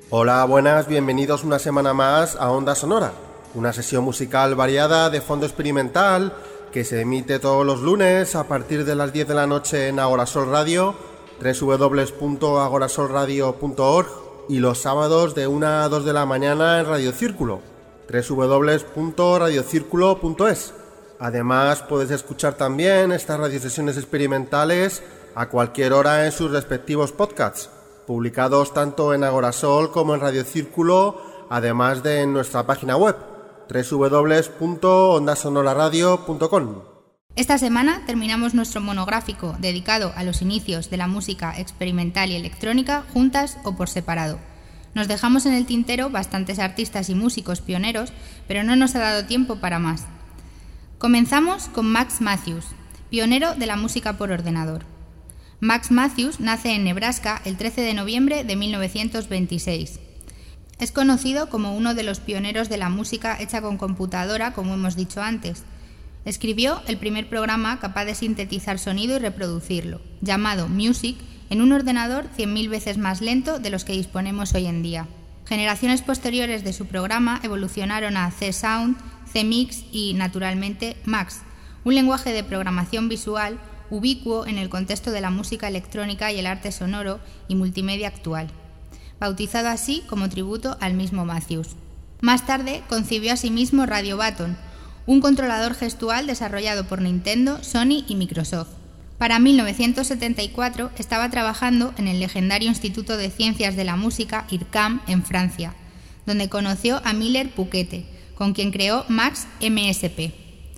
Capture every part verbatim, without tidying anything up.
Hola, buenas, bienvenidos una semana más a Onda Sonora, una sesión musical variada de fondo experimental que se emite todos los lunes a partir de las diez de la noche en Agorasol Radio, doble u doble u doble u punto agorasol radio punto org, y los sábados de una a dos de la mañana en Radio Círculo, doble u doble u doble u punto radio círculo punto es. Además, puedes escuchar también estas radiosesiones experimentales a cualquier hora en sus respectivos podcasts, publicados tanto en Agorasol como en Radio Círculo, además de en nuestra página web, doble u doble u doble u punto onda sonora radio punto com. Esta semana terminamos nuestro monográfico dedicado a los inicios de la música experimental y electrónica juntas o por separado. Nos dejamos en el tintero bastantes artistas y músicos pioneros, pero no nos ha dado tiempo para más. Comenzamos con Max Mathews, pionero de la música por ordenador. Max Mathews nace en Nebraska el trece de noviembre de mil novecientos veintiséis. Es conocido como uno de los pioneros de la música hecha con computadora, como hemos dicho antes. Escribió el primer programa capaz de sintetizar sonido y reproducirlo, llamado Music, en un ordenador cien mil veces más lento de los que disponemos hoy en día. Generaciones posteriores de su programa evolucionaron a C-Sound, C-Mix y, naturalmente, Max, un lenguaje de programación visual ubicuo en el contexto de la música electrónica y el arte sonoro y multimedia actual, bautizado así como tributo al mismo Mathews. Más tarde concibió asimismo Radio Button, un controlador gestual desarrollado por Nintendo, Sony y Microsoft. Para mil novecientos setenta y cuatro estaba trabajando en el legendario Instituto de Ciencias de la Música I R C A M en Francia, donde conoció a Miller Pouquet, con quien creó Max M S P.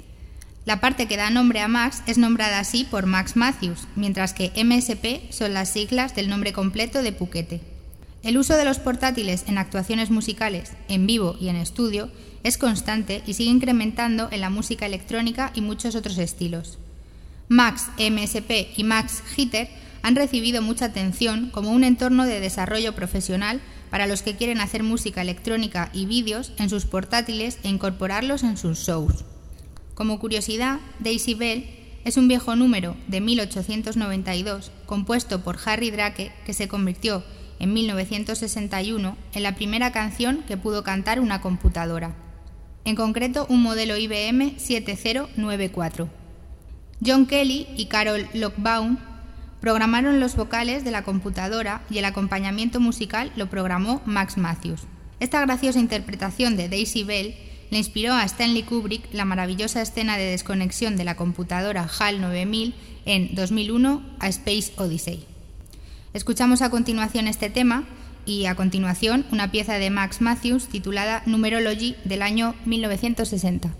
La parte que da nombre a Max es nombrada así por Max Mathews, mientras que M S P son las siglas del nombre completo de Pouquet. El uso de los portátiles en actuaciones musicales, en vivo y en estudio, es constante y sigue incrementando en la música electrónica y muchos otros estilos. Max M S P y Max Heater han recibido mucha atención como un entorno de desarrollo profesional para los que quieren hacer música electrónica y vídeos en sus portátiles e incorporarlos en sus shows. Como curiosidad, Daisy Bell es un viejo número de mil ochocientos noventa y dos compuesto por Harry Drake que se convirtió en mil novecientos sesenta y uno en la primera canción que pudo cantar una computadora, en concreto un modelo I B M siete cero nueve cuatro. John Kelly y Carol Lockbaum programaron los vocales de la computadora y el acompañamiento musical lo programó Max Mathews. Esta graciosa interpretación de Daisy Bell le inspiró a Stanley Kubrick la maravillosa escena de desconexión de la computadora HAL nueve mil en dos mil uno A Space Odyssey. Escuchamos a continuación este tema y a continuación una pieza de Max Mathews titulada Numerology del año mil novecientos sesenta.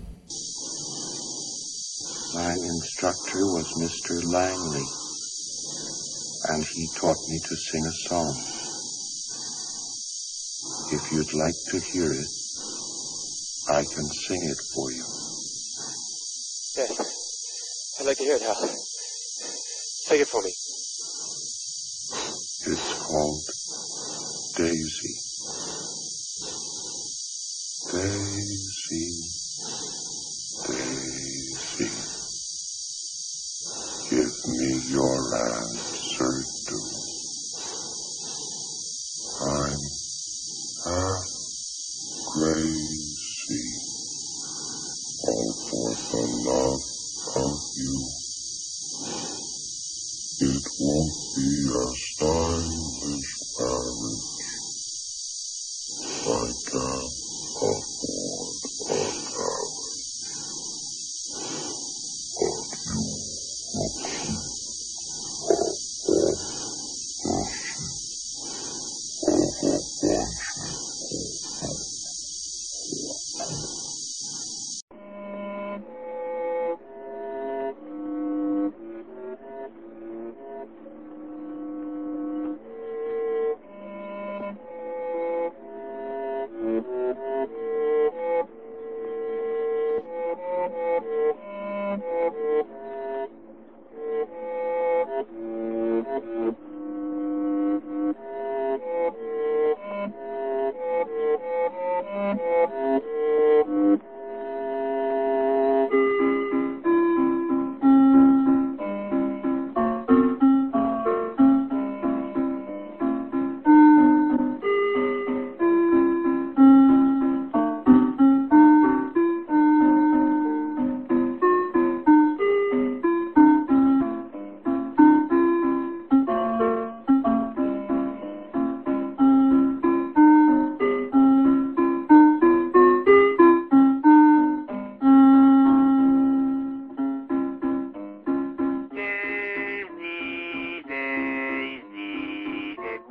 My instructor was Mister Langley, and he taught me to sing a song. If you'd like to hear it, I can sing it for you. Yes, I'd like to hear it, Hal. Sing it for me. It's called Daisy. Daisy, Daisy, give me your answer, do. I'm half crazy, all for the love of you. It won't be a stylish marriage I can't afford.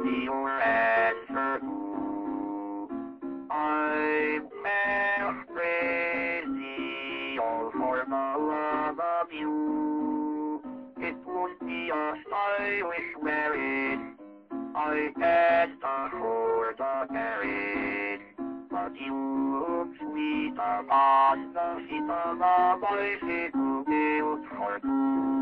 be your answer. I'm crazy all for the love of you. It won't be a stylish marriage. I can't afford a carriage. But you look sweet upon the feet of a bicycle built for two.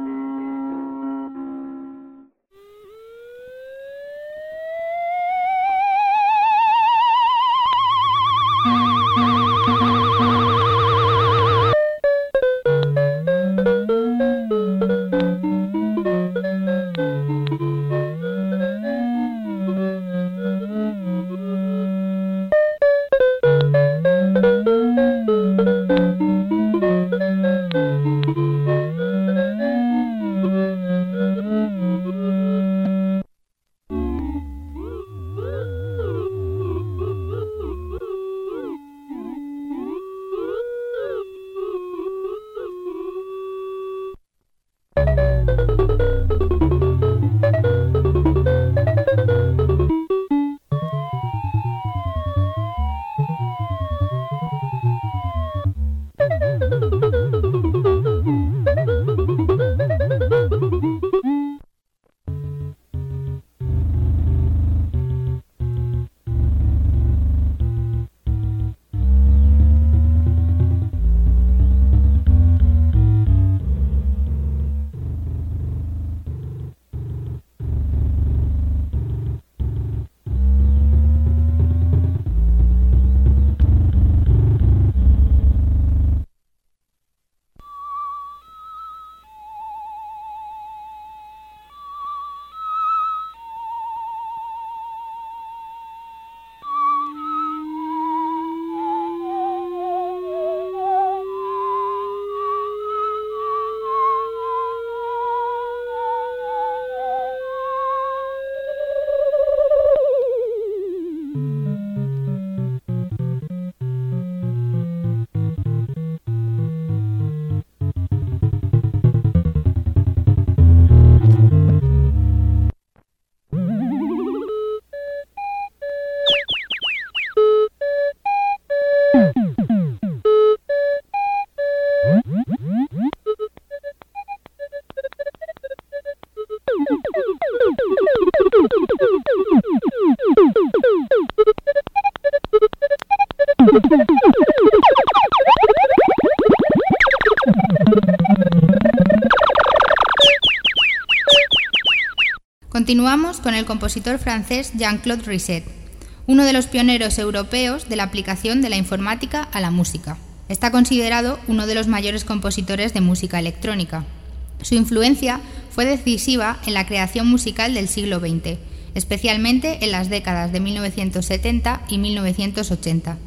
Continuamos con el compositor francés Jean-Claude Risset, uno de los pioneros europeos de la aplicación de la informática a la música. Está considerado uno de los mayores compositores de música electrónica. Su influencia fue decisiva en la creación musical del siglo veinte, especialmente en las décadas de mil novecientos setenta y mil novecientos ochenta.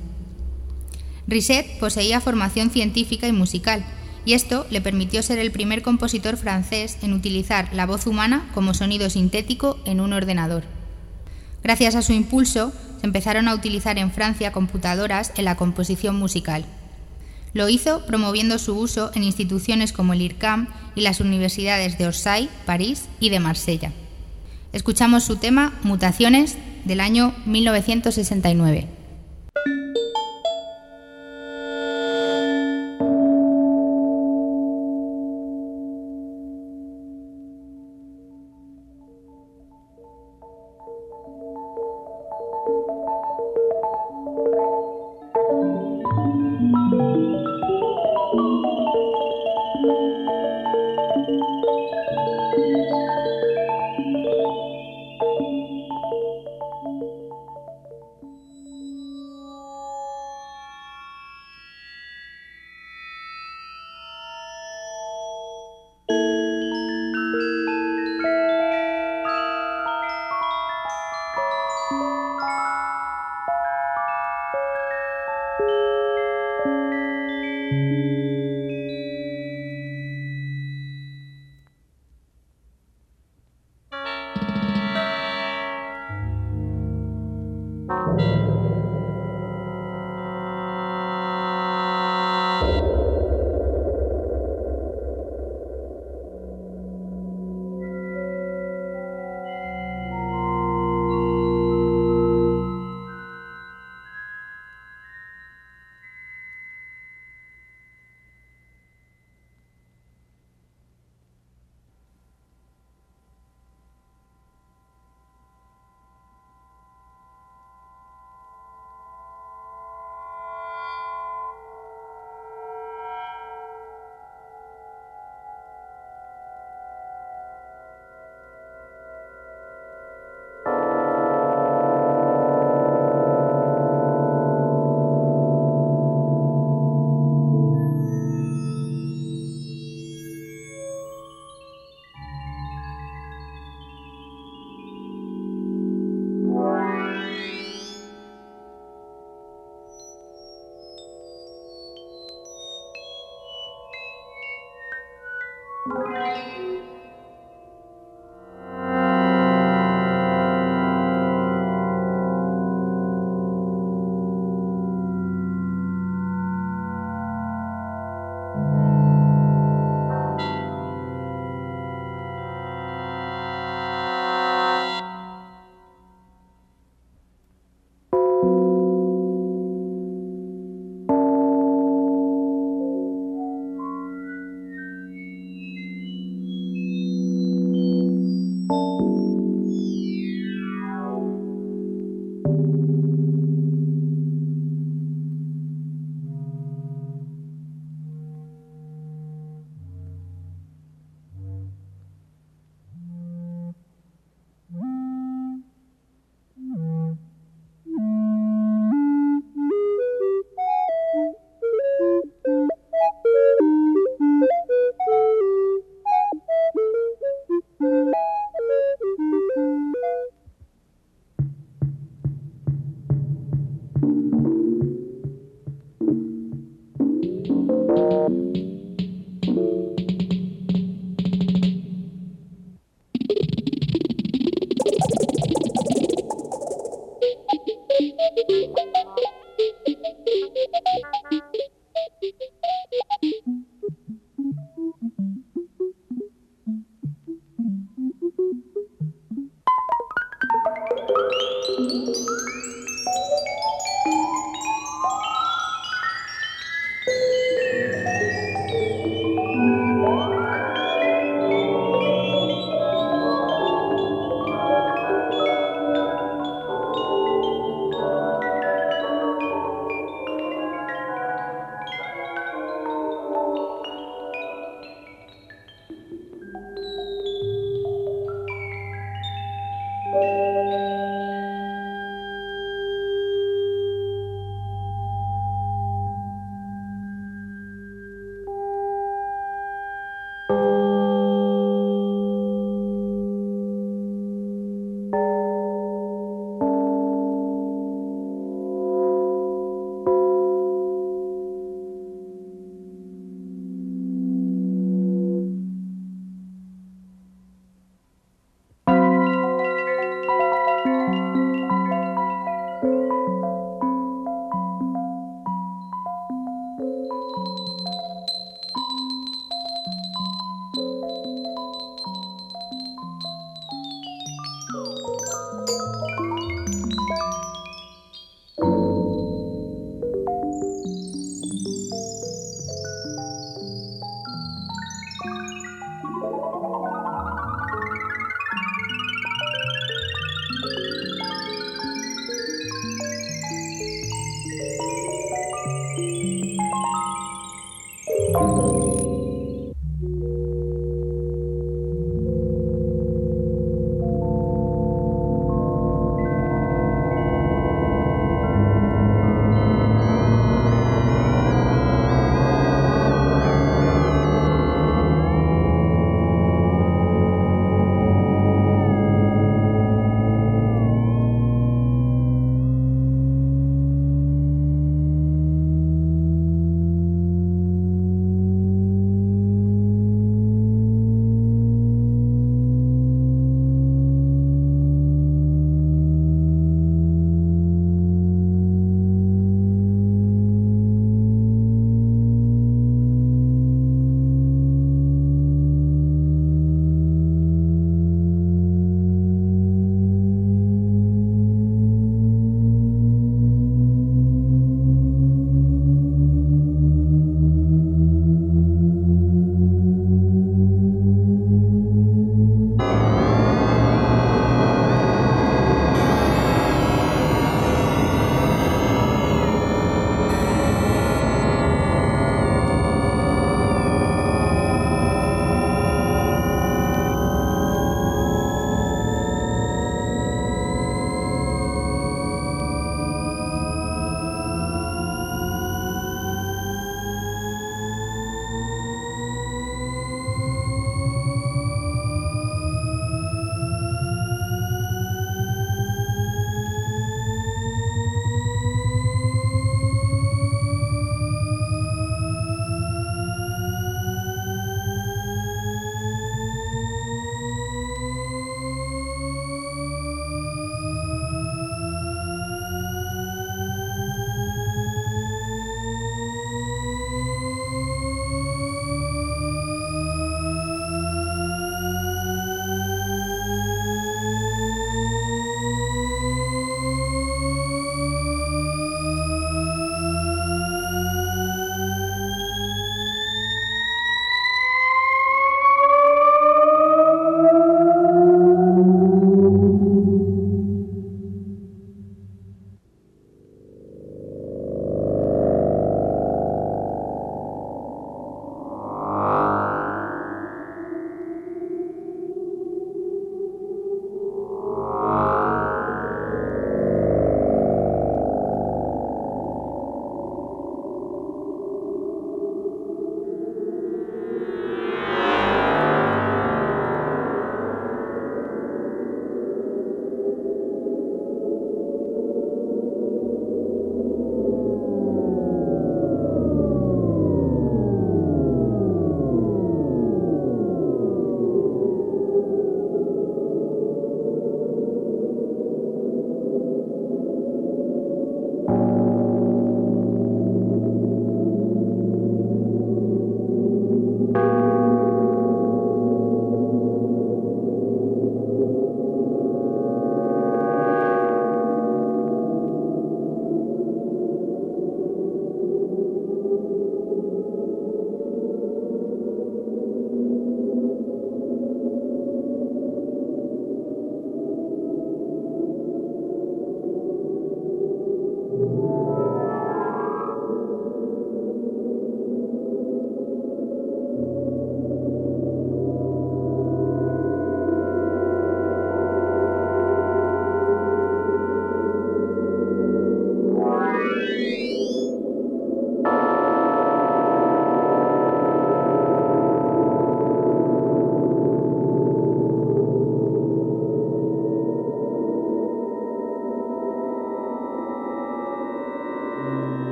Risset poseía formación científica y musical, y esto le permitió ser el primer compositor francés en utilizar la voz humana como sonido sintético en un ordenador. Gracias a su impulso, se empezaron a utilizar en Francia computadoras en la composición musical. Lo hizo promoviendo su uso en instituciones como el IRCAM y las universidades de Orsay, París y de Marsella. Escuchamos su tema Mutaciones del año mil novecientos sesenta y nueve.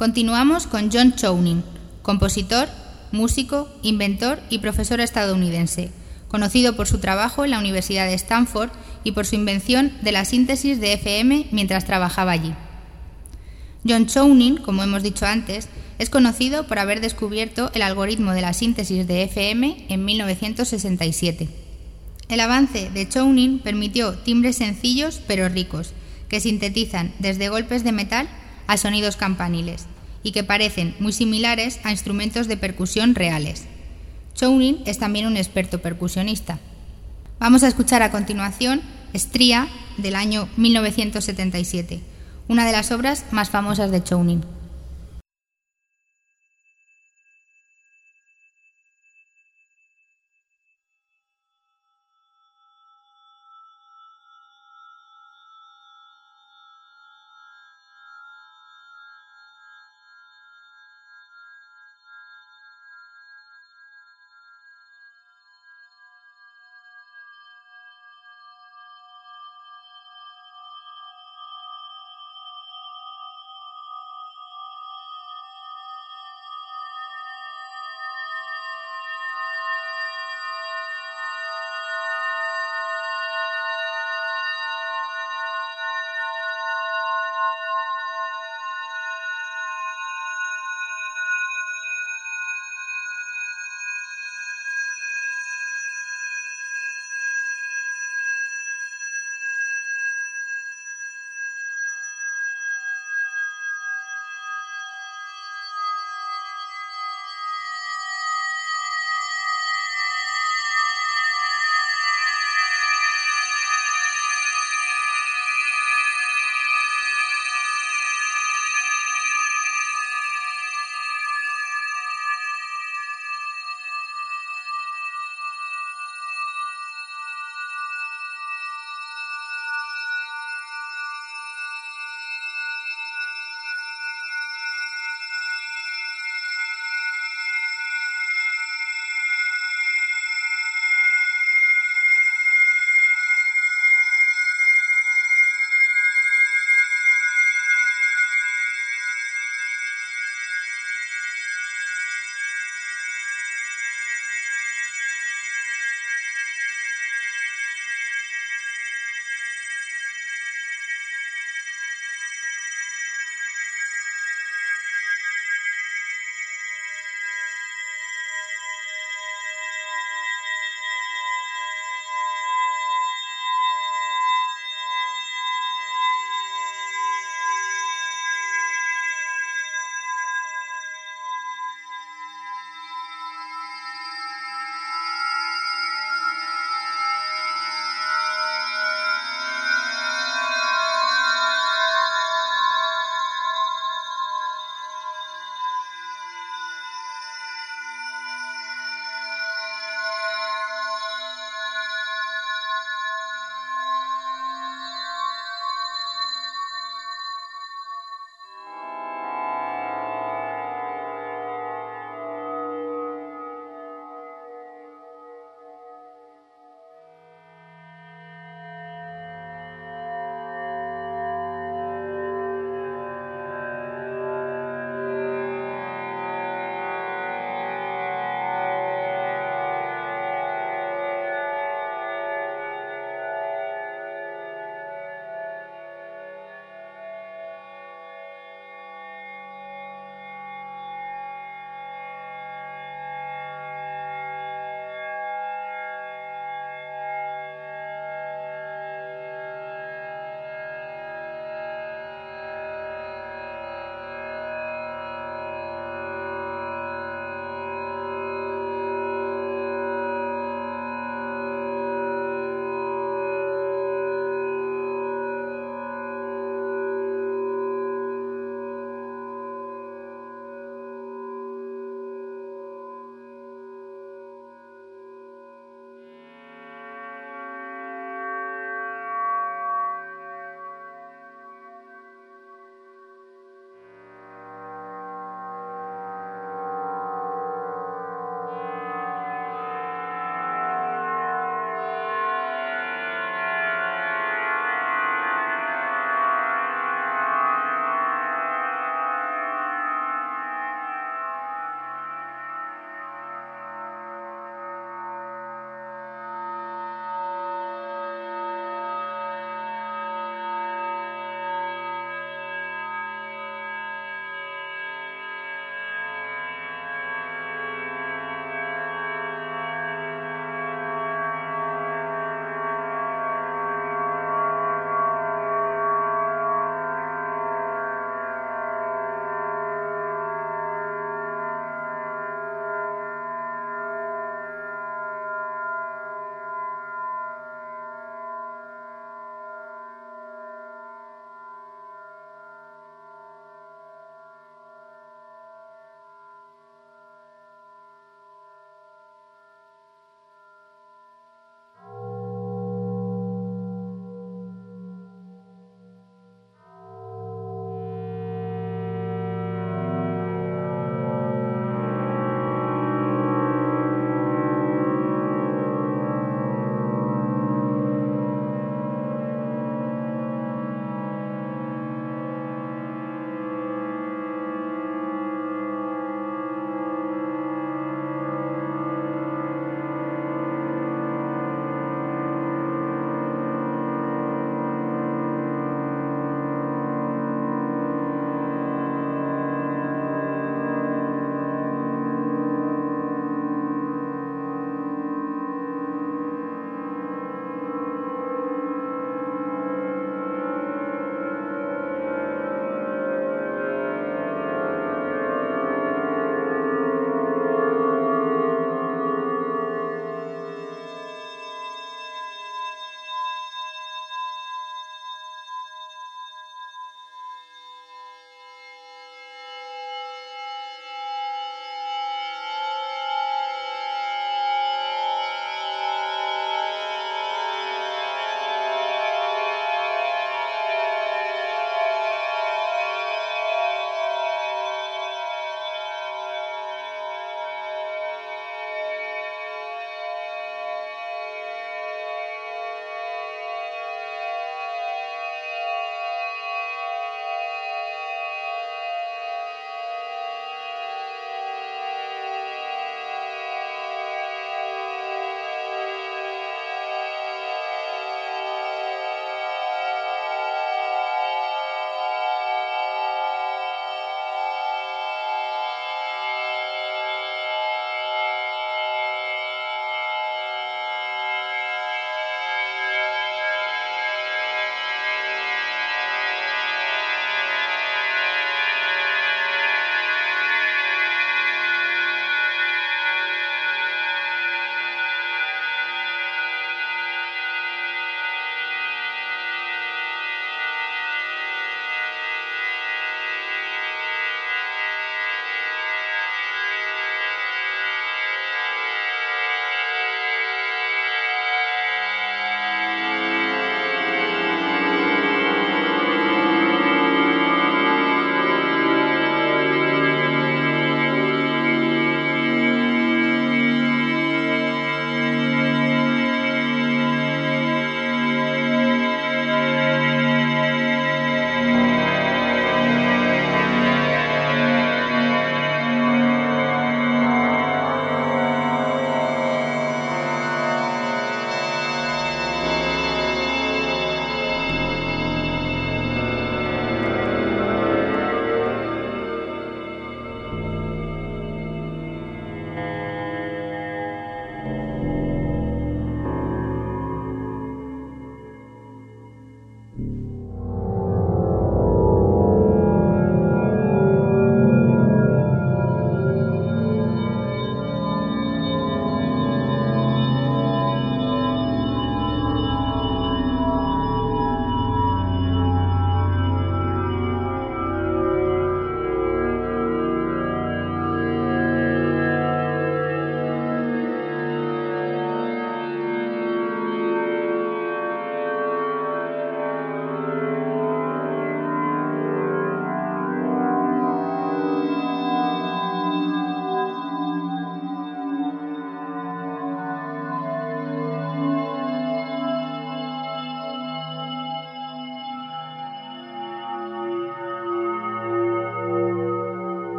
Continuamos con John Chowning, compositor, músico, inventor y profesor estadounidense, conocido por su trabajo en la Universidad de Stanford y por su invención de la síntesis de F M mientras trabajaba allí. John Chowning, como hemos dicho antes, es conocido por haber descubierto el algoritmo de la síntesis de F M en mil novecientos sesenta y siete. El avance de Chowning permitió timbres sencillos pero ricos, que sintetizan desde golpes de metal a sonidos campaniles, y que parecen muy similares a instrumentos de percusión reales. Chowning es también un experto percusionista. Vamos a escuchar a continuación Stria, del año mil novecientos setenta y siete, una de las obras más famosas de Chowning.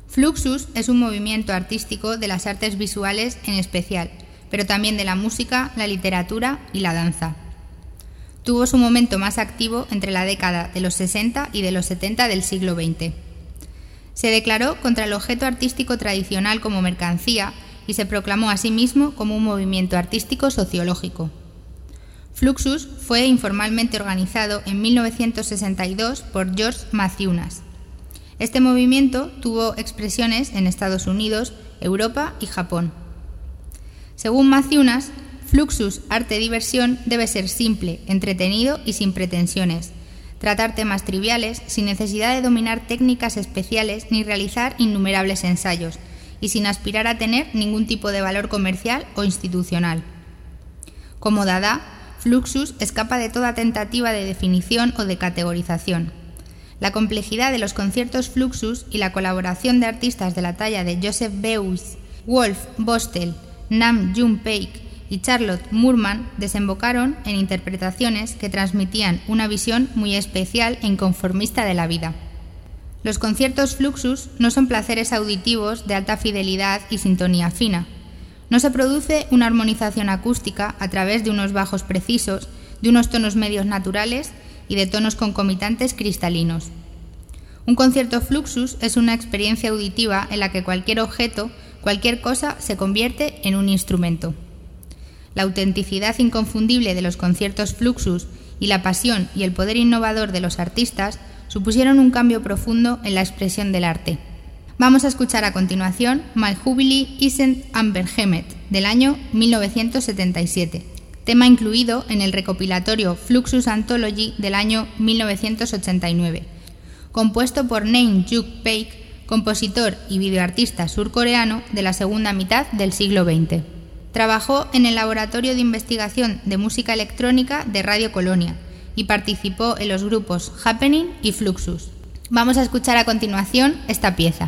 Fluxus es un movimiento artístico de las artes visuales en especial, pero también de la música, la literatura y la danza. Tuvo su momento más activo entre la década de los sesenta y de los setenta del siglo veinte. Se declaró contra el objeto artístico tradicional como mercancía y se proclamó a sí mismo como un movimiento artístico sociológico. Fluxus fue informalmente organizado en mil novecientos sesenta y dos por George Mathieunas. Este movimiento tuvo expresiones en Estados Unidos, Europa y Japón. Según Mathieunas, Fluxus arte-diversión debe ser simple, entretenido y sin pretensiones, tratar temas triviales sin necesidad de dominar técnicas especiales ni realizar innumerables ensayos, y sin aspirar a tener ningún tipo de valor comercial o institucional. Como Dada, Fluxus escapa de toda tentativa de definición o de categorización. La complejidad de los conciertos Fluxus y la colaboración de artistas de la talla de Joseph Beuys, Wolf Bostel, Nam June Paik y Charlotte Moorman desembocaron en interpretaciones que transmitían una visión muy especial e inconformista de la vida. Los conciertos Fluxus no son placeres auditivos de alta fidelidad y sintonía fina. No se produce una armonización acústica a través de unos bajos precisos, de unos tonos medios naturales y de tonos concomitantes cristalinos. Un concierto Fluxus es una experiencia auditiva en la que cualquier objeto, cualquier cosa, se convierte en un instrumento. La autenticidad inconfundible de los conciertos Fluxus y la pasión y el poder innovador de los artistas supusieron un cambio profundo en la expresión del arte. Vamos a escuchar a continuación My Jubilee Isn't Unvergemet, del año mil novecientos setenta y siete, tema incluido en el recopilatorio Fluxus Anthology del año mil novecientos ochenta y nueve, compuesto por Nam June Paik, compositor y videoartista surcoreano de la segunda mitad del siglo veinte. Trabajó en el Laboratorio de Investigación de Música Electrónica de Radio Colonia y participó en los grupos Happening y Fluxus. Vamos a escuchar a continuación esta pieza.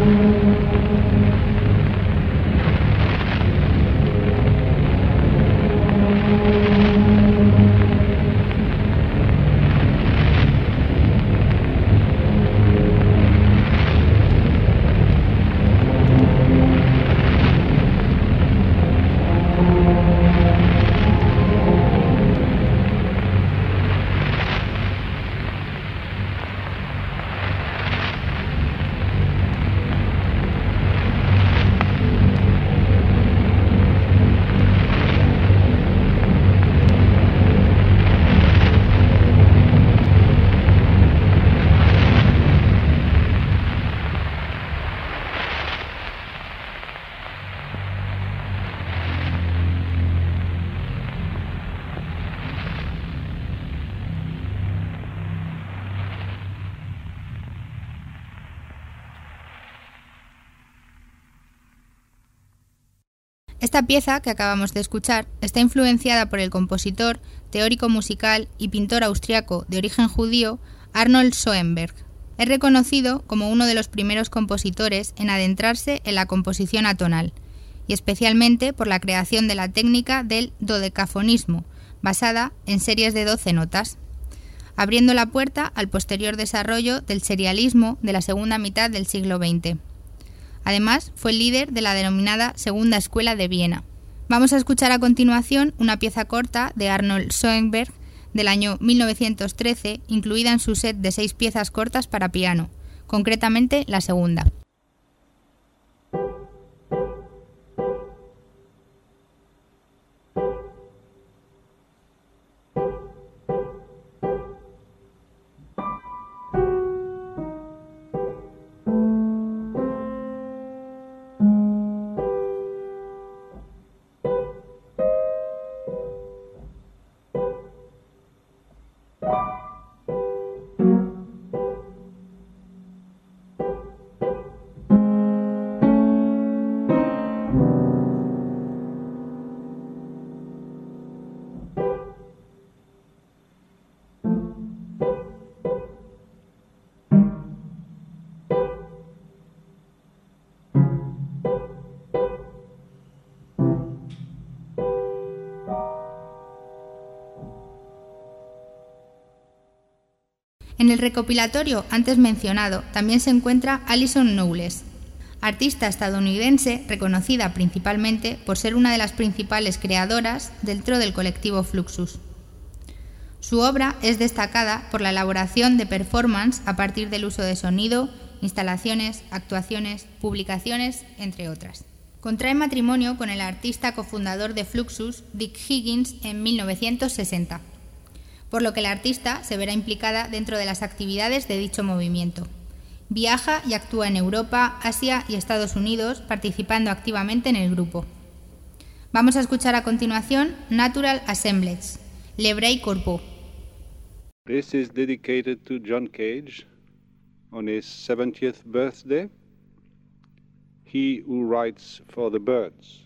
Esta pieza que acabamos de escuchar está influenciada por el compositor, teórico musical y pintor austriaco de origen judío Arnold Schoenberg. Es reconocido como uno de los primeros compositores en adentrarse en la composición atonal, y especialmente por la creación de la técnica del dodecafonismo, basada en series de doce notas, abriendo la puerta al posterior desarrollo del serialismo de la segunda mitad del siglo veinte. Además, fue el líder de la denominada Segunda Escuela de Viena. Vamos a escuchar a continuación una pieza corta de Arnold Schoenberg del año mil novecientos trece, incluida en su set de seis piezas cortas para piano, concretamente la segunda. En el recopilatorio antes mencionado también se encuentra Alison Knowles, artista estadounidense reconocida principalmente por ser una de las principales creadoras dentro del colectivo Fluxus. Su obra es destacada por la elaboración de performance a partir del uso de sonido, instalaciones, actuaciones, publicaciones, entre otras. Contrae matrimonio con el artista cofundador de Fluxus, Dick Higgins, en mil novecientos sesenta. Por lo que la artista se verá implicada dentro de las actividades de dicho movimiento. Viaja y actúa en Europa, Asia y Estados Unidos, participando activamente en el grupo. Vamos a escuchar a continuación Natural Assemblage, Le Vrai Corbeau. This is dedicated to John Cage on his seventieth birthday. He who writes for the birds.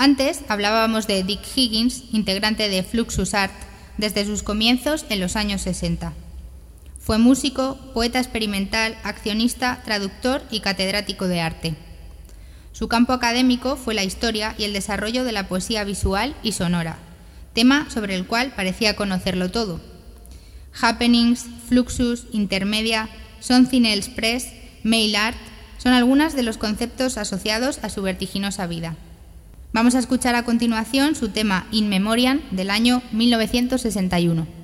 Antes hablábamos de Dick Higgins, integrante de Fluxus Art, desde sus comienzos en los años sesenta. Fue músico, poeta experimental, accionista, traductor y catedrático de arte. Su campo académico fue la historia y el desarrollo de la poesía visual y sonora, tema sobre el cual parecía conocerlo todo. Happenings, Fluxus, Intermedia, Something Else Press, Mail Art son algunos de los conceptos asociados a su vertiginosa vida. Vamos a escuchar a continuación su tema In Memoriam del año mil novecientos sesenta y uno.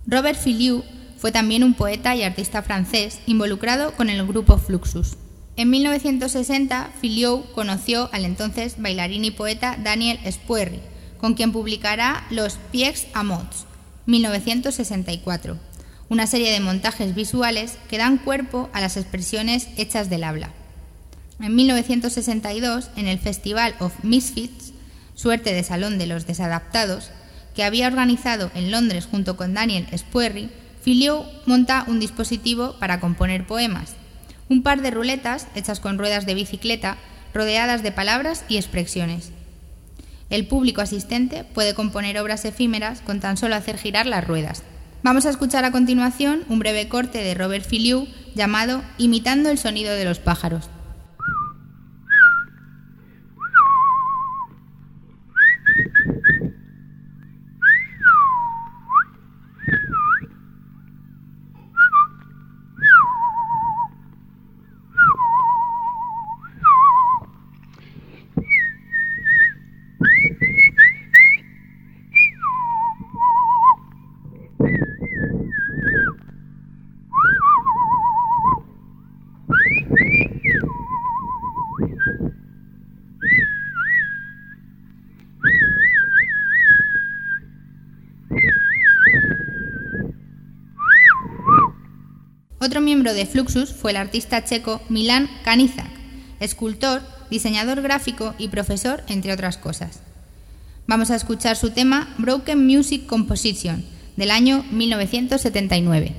Robert Filiu fue también un poeta y artista francés involucrado con el grupo Fluxus. En mil novecientos sesenta, Filiu conoció al entonces bailarín y poeta Daniel Spuerri, con quien publicará Los Pièges à Mots, mil novecientos sesenta y cuatro, una serie de montajes visuales que dan cuerpo a las expresiones hechas del habla. En mil novecientos sesenta y dos, en el Festival of Misfits, suerte de Salón de los Desadaptados, que había organizado en Londres junto con Daniel Spuerri, Filiu monta un dispositivo para componer poemas, un par de ruletas hechas con ruedas de bicicleta rodeadas de palabras y expresiones. El público asistente puede componer obras efímeras con tan solo hacer girar las ruedas. Vamos a escuchar a continuación un breve corte de Robert Filiu llamado Imitando el sonido de los pájaros. Otro miembro de Fluxus fue el artista checo Milan Kaniszak, escultor, diseñador gráfico y profesor, entre otras cosas. Vamos a escuchar su tema Broken Music Composition, del año mil novecientos setenta y nueve.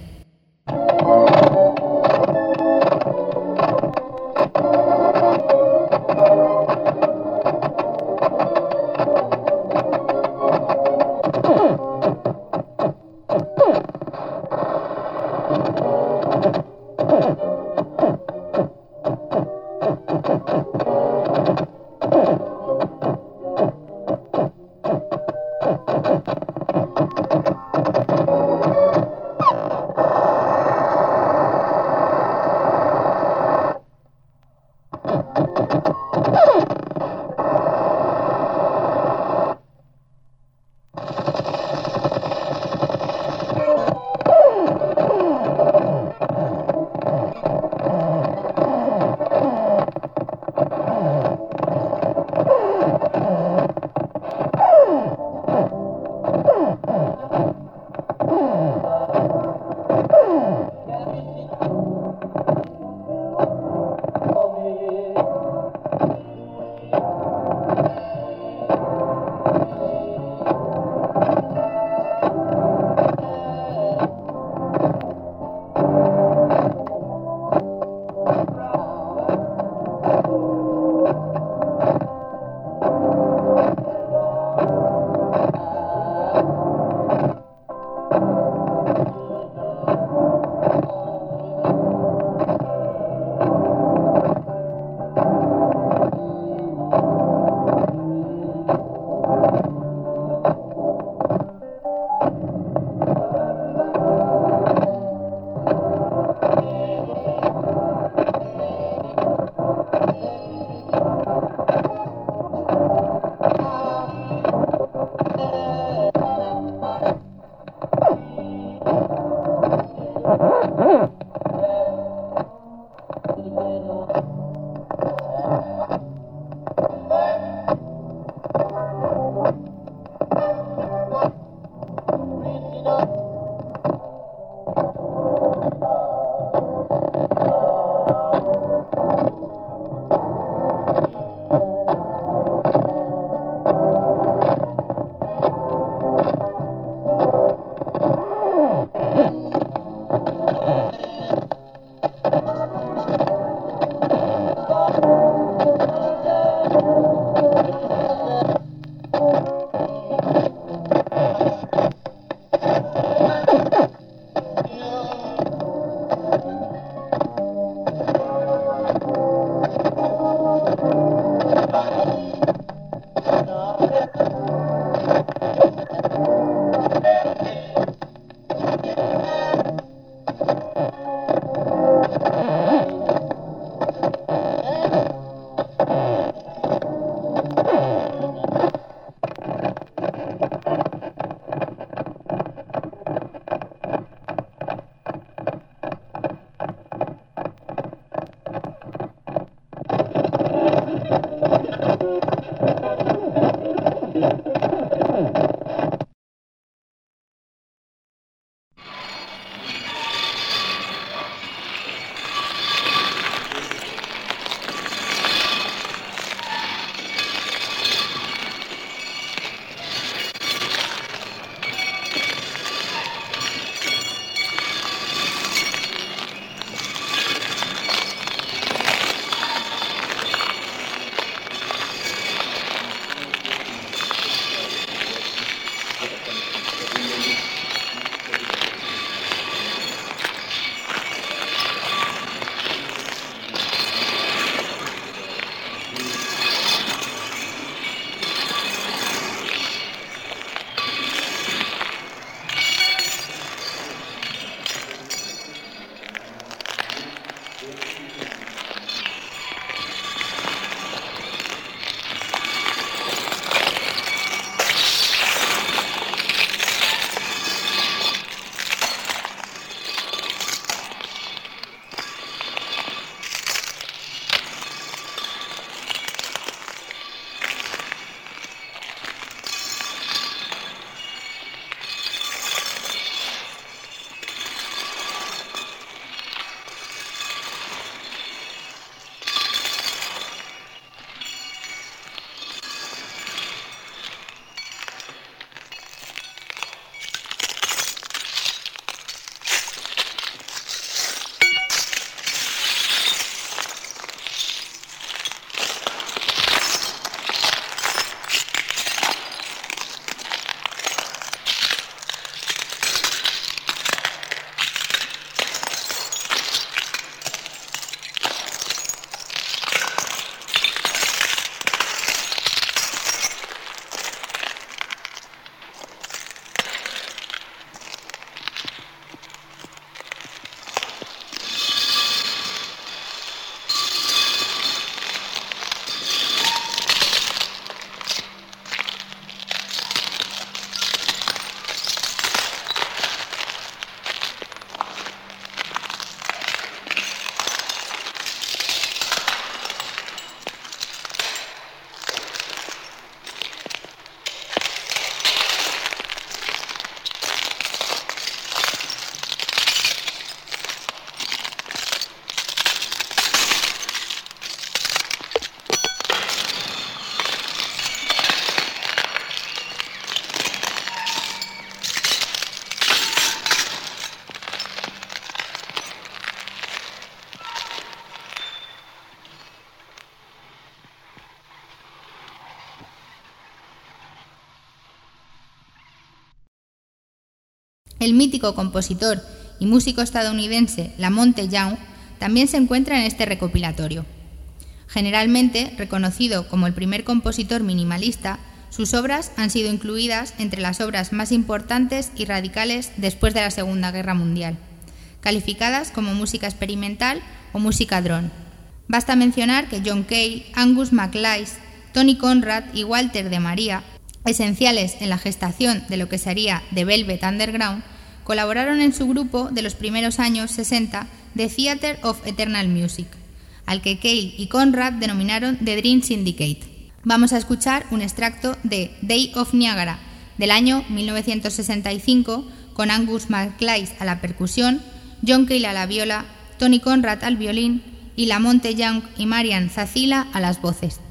El mítico compositor y músico estadounidense Lamonte Young también se encuentra en este recopilatorio. Generalmente reconocido como el primer compositor minimalista, sus obras han sido incluidas entre las obras más importantes y radicales después de la Segunda Guerra Mundial, calificadas como música experimental o música drone. Basta mencionar que John Cale, Angus MacLeish, Tony Conrad y Walter de Maria, esenciales en la gestación de lo que sería The Velvet Underground, colaboraron en su grupo de los primeros años sesenta The Theatre of Eternal Music, al que Cale y Conrad denominaron The Dream Syndicate. Vamos a escuchar un extracto de Day of Niagara del año mil novecientos sesenta y cinco con Angus MacLeish a la percusión, John Cale a la viola, Tony Conrad al violín y Lamonte Young y Marian Zazzila a las voces.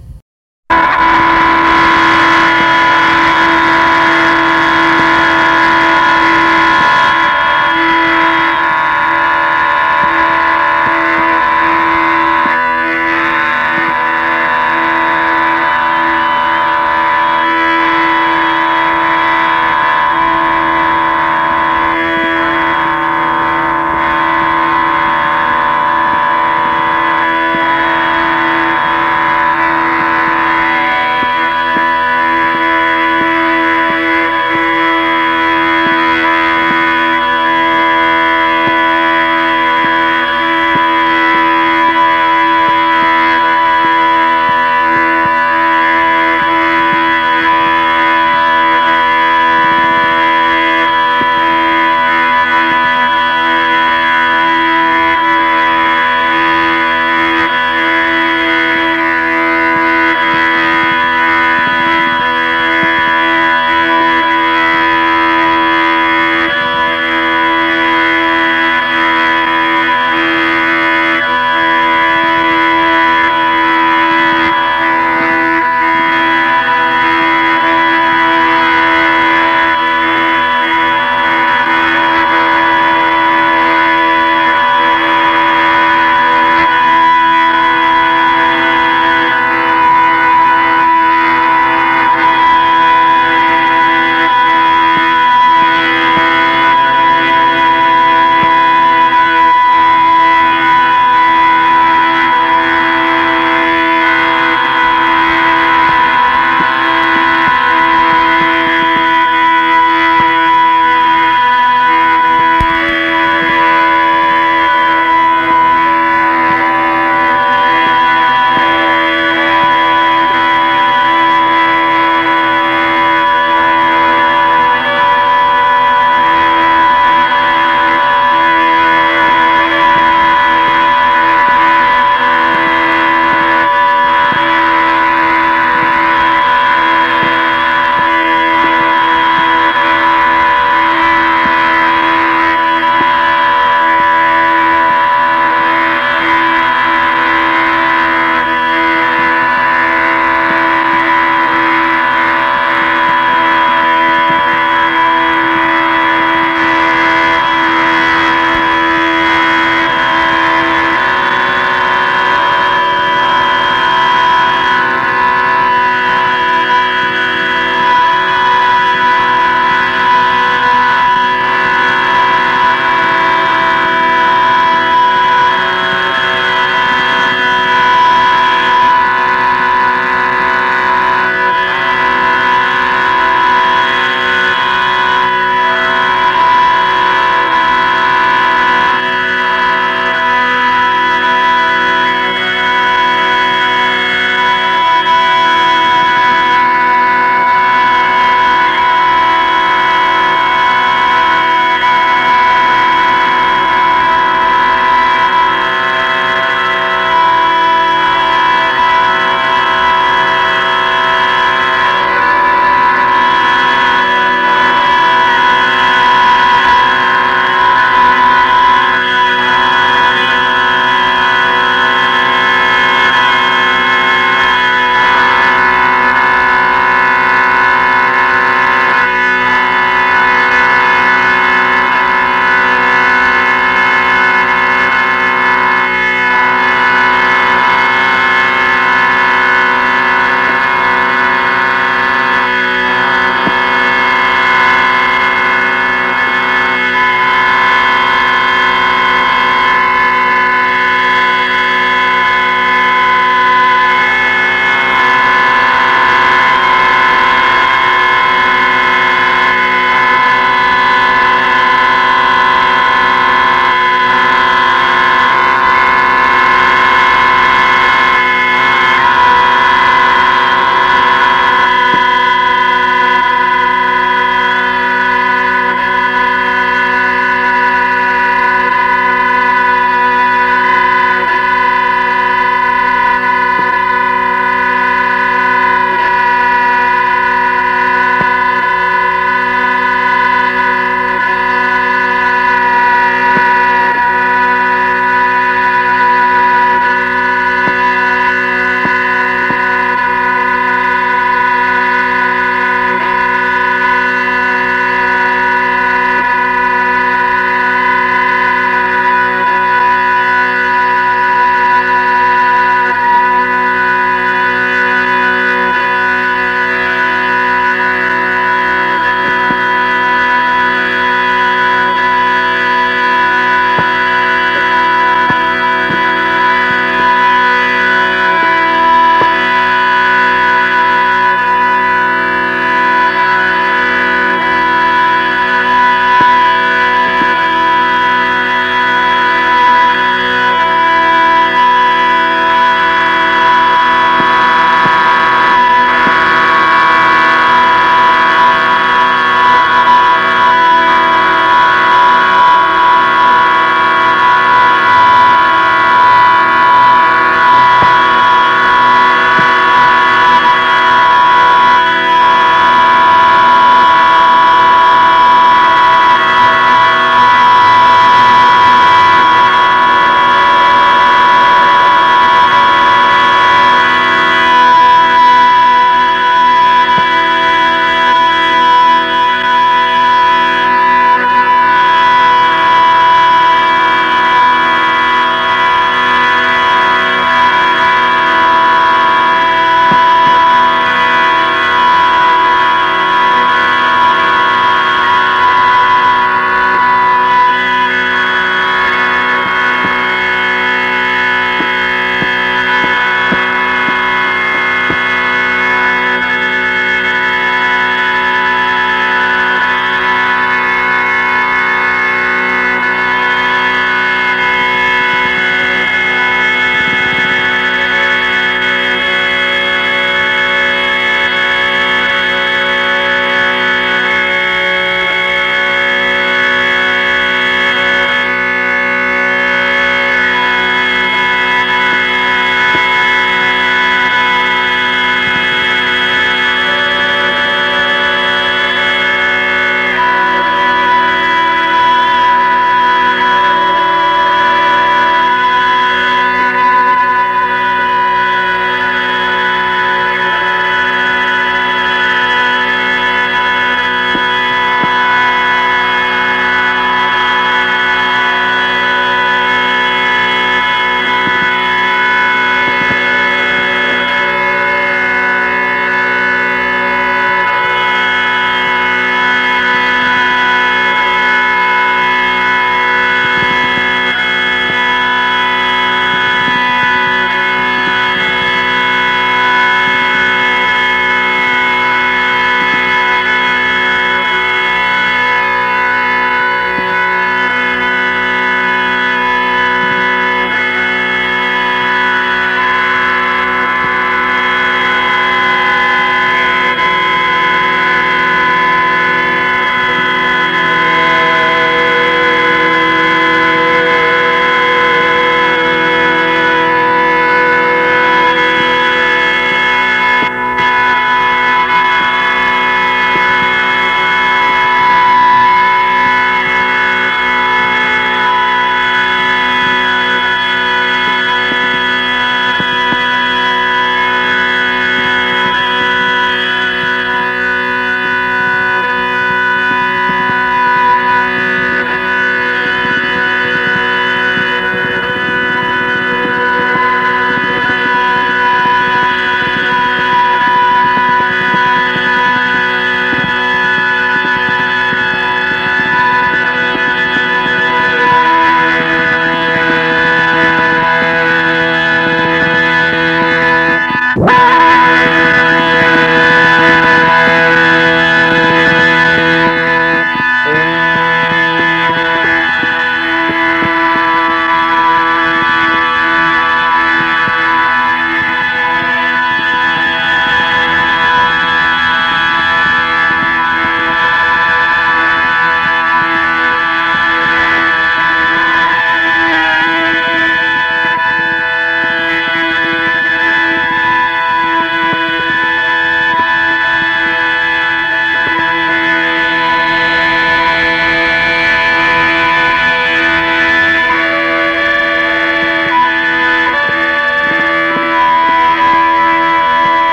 Thank you.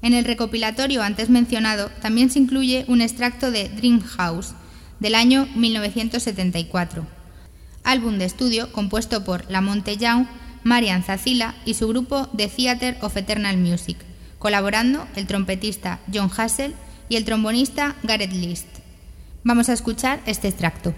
En el recopilatorio antes mencionado también se incluye un extracto de Dream House, del año mil novecientos setenta y cuatro, álbum de estudio compuesto por Lamonte Young, Marian Zazzila y su grupo The Theatre of Eternal Music, colaborando el trompetista John Hassell y el trombonista Gareth List. Vamos a escuchar este extracto.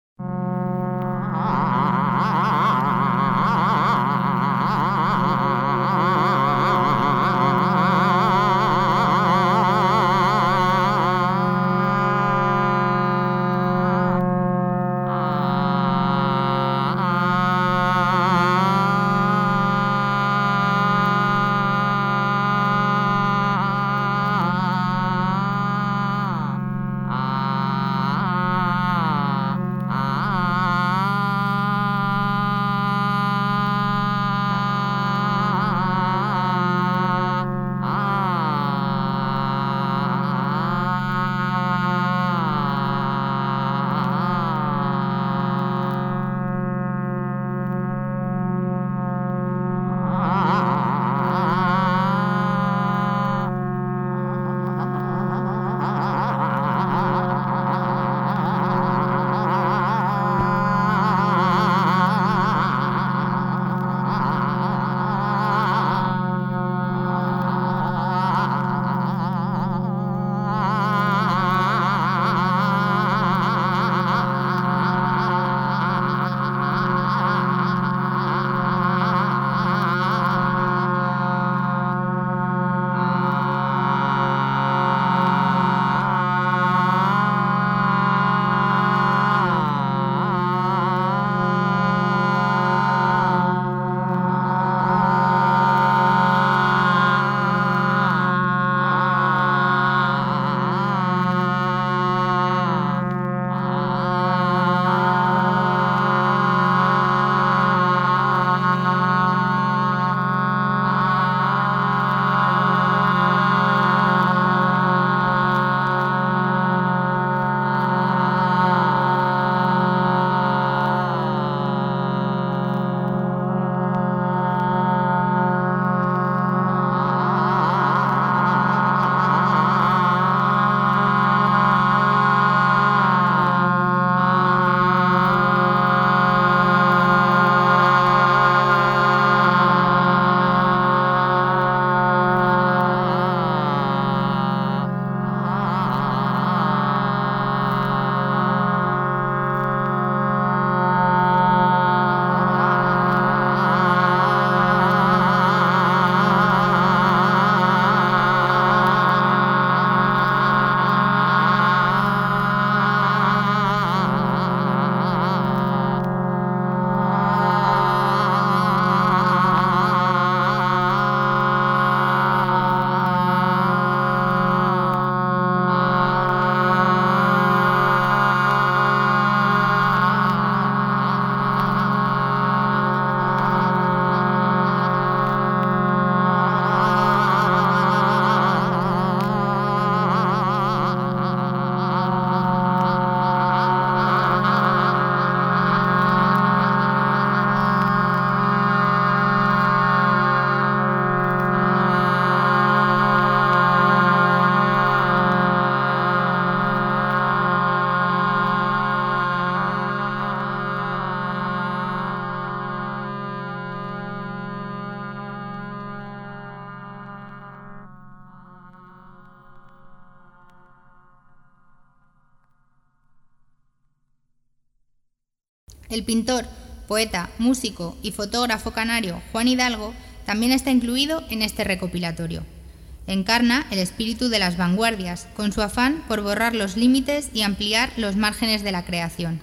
El pintor, poeta, músico y fotógrafo canario Juan Hidalgo también está incluido en este recopilatorio. Encarna el espíritu de las vanguardias, con su afán por borrar los límites y ampliar los márgenes de la creación.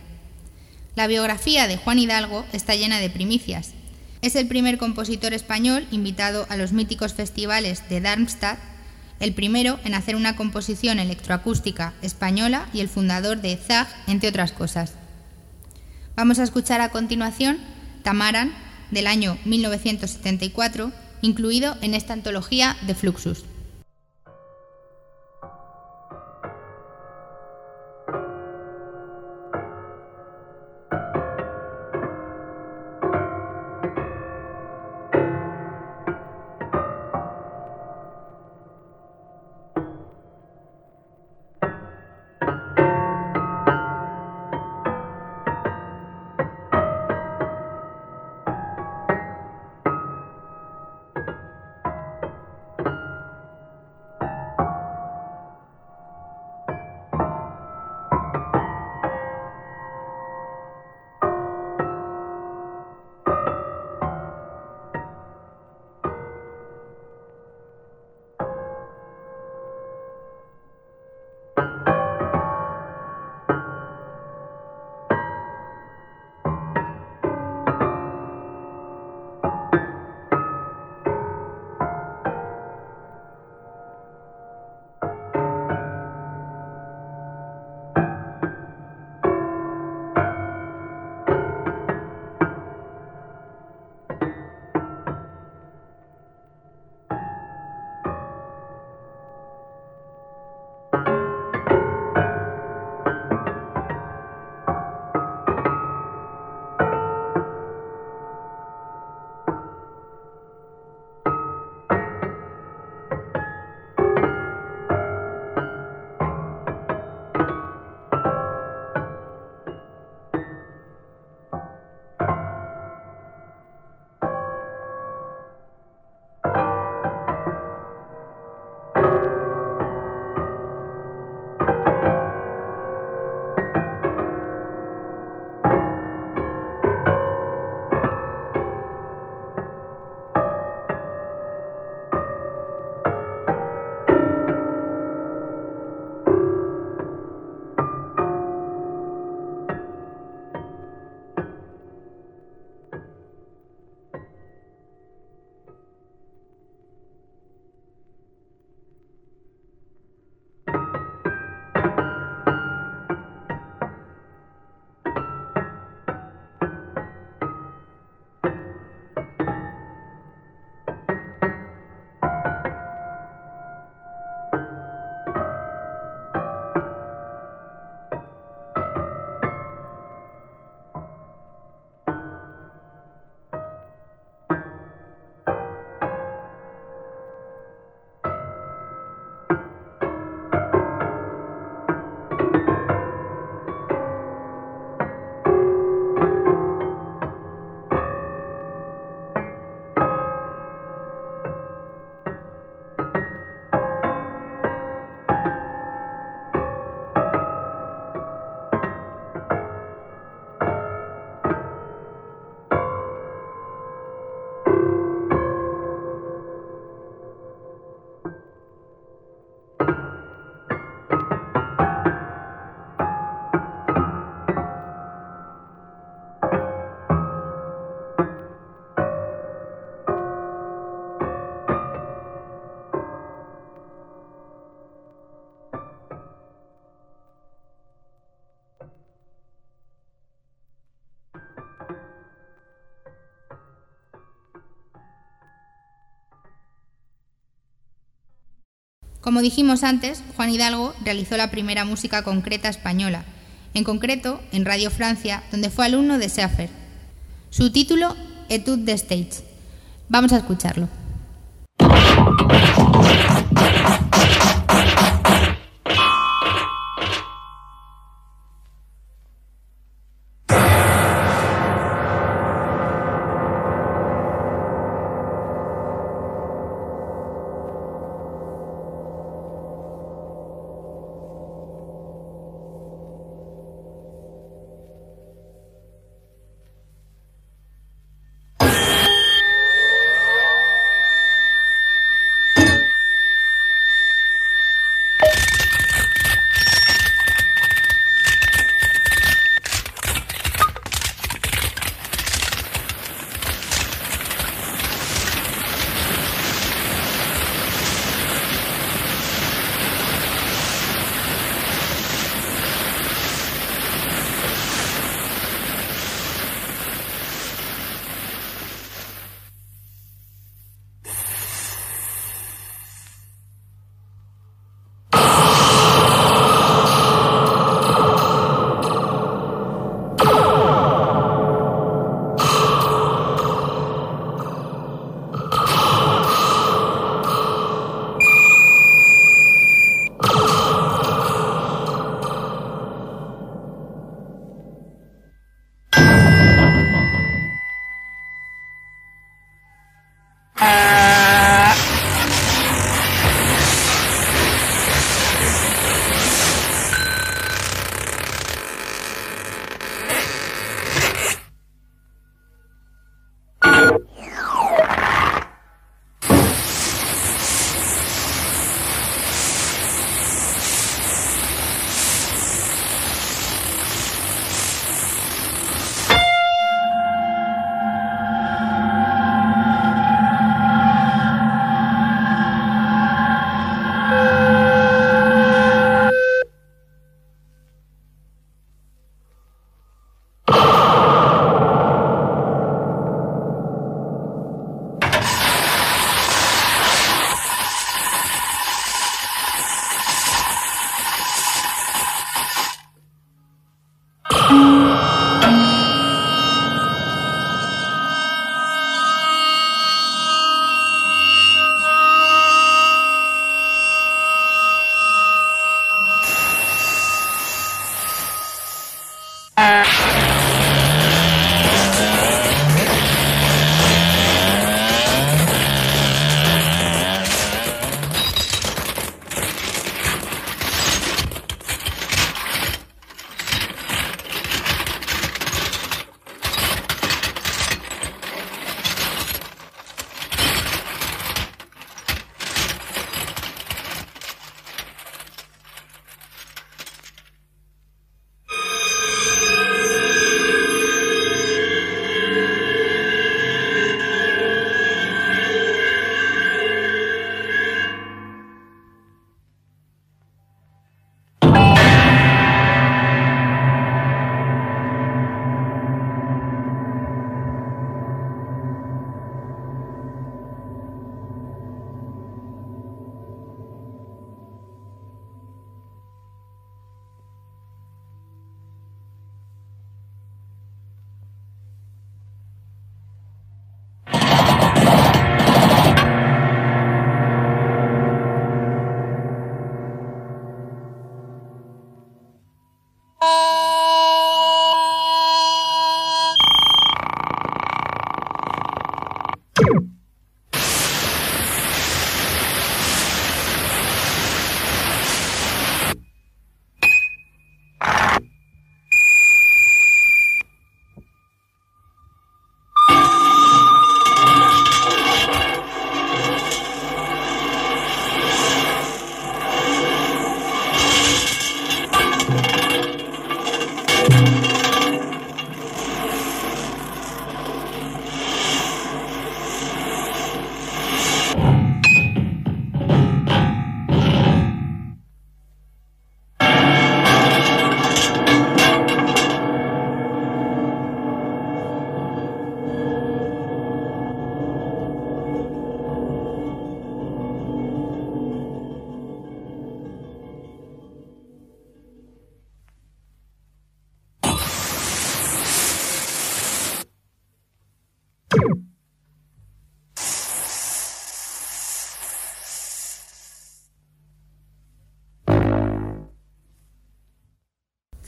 La biografía de Juan Hidalgo está llena de primicias. Es el primer compositor español invitado a los míticos festivales de Darmstadt, el primero en hacer una composición electroacústica española y el fundador de Zag, entre otras cosas. Vamos a escuchar a continuación Tamaran, del año mil novecientos setenta y cuatro, incluido en esta antología de Fluxus. Como dijimos antes, Juan Hidalgo realizó la primera música concreta española, en concreto en Radio Francia, donde fue alumno de Schaffer. Su título, Etude de Stage. Vamos a escucharlo.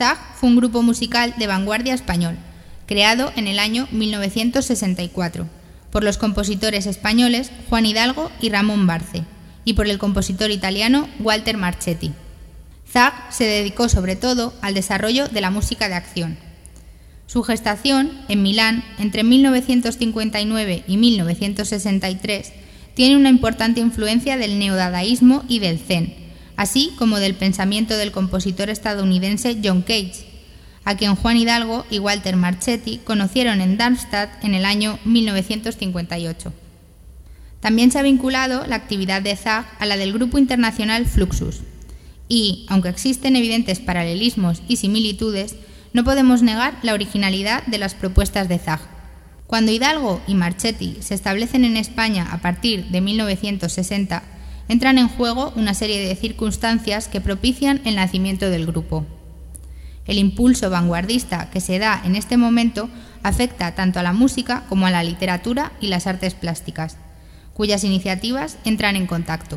Zag fue un grupo musical de vanguardia español, creado en el año mil novecientos sesenta y cuatro por los compositores españoles Juan Hidalgo y Ramón Barce, y por el compositor italiano Walter Marchetti. Zag se dedicó sobre todo al desarrollo de la música de acción. Su gestación, en Milán, entre mil novecientos cincuenta y nueve y mil novecientos sesenta y tres, tiene una importante influencia del neodadaísmo y del zen, así como del pensamiento del compositor estadounidense John Cage, a quien Juan Hidalgo y Walter Marchetti conocieron en Darmstadt en el año mil novecientos cincuenta y ocho. También se ha vinculado la actividad de Zag a la del grupo internacional Fluxus, y, aunque existen evidentes paralelismos y similitudes, no podemos negar la originalidad de las propuestas de Zag. Cuando Hidalgo y Marchetti se establecen en España a partir de mil novecientos sesenta, entran en juego una serie de circunstancias que propician el nacimiento del grupo. El impulso vanguardista que se da en este momento afecta tanto a la música como a la literatura y las artes plásticas, cuyas iniciativas entran en contacto.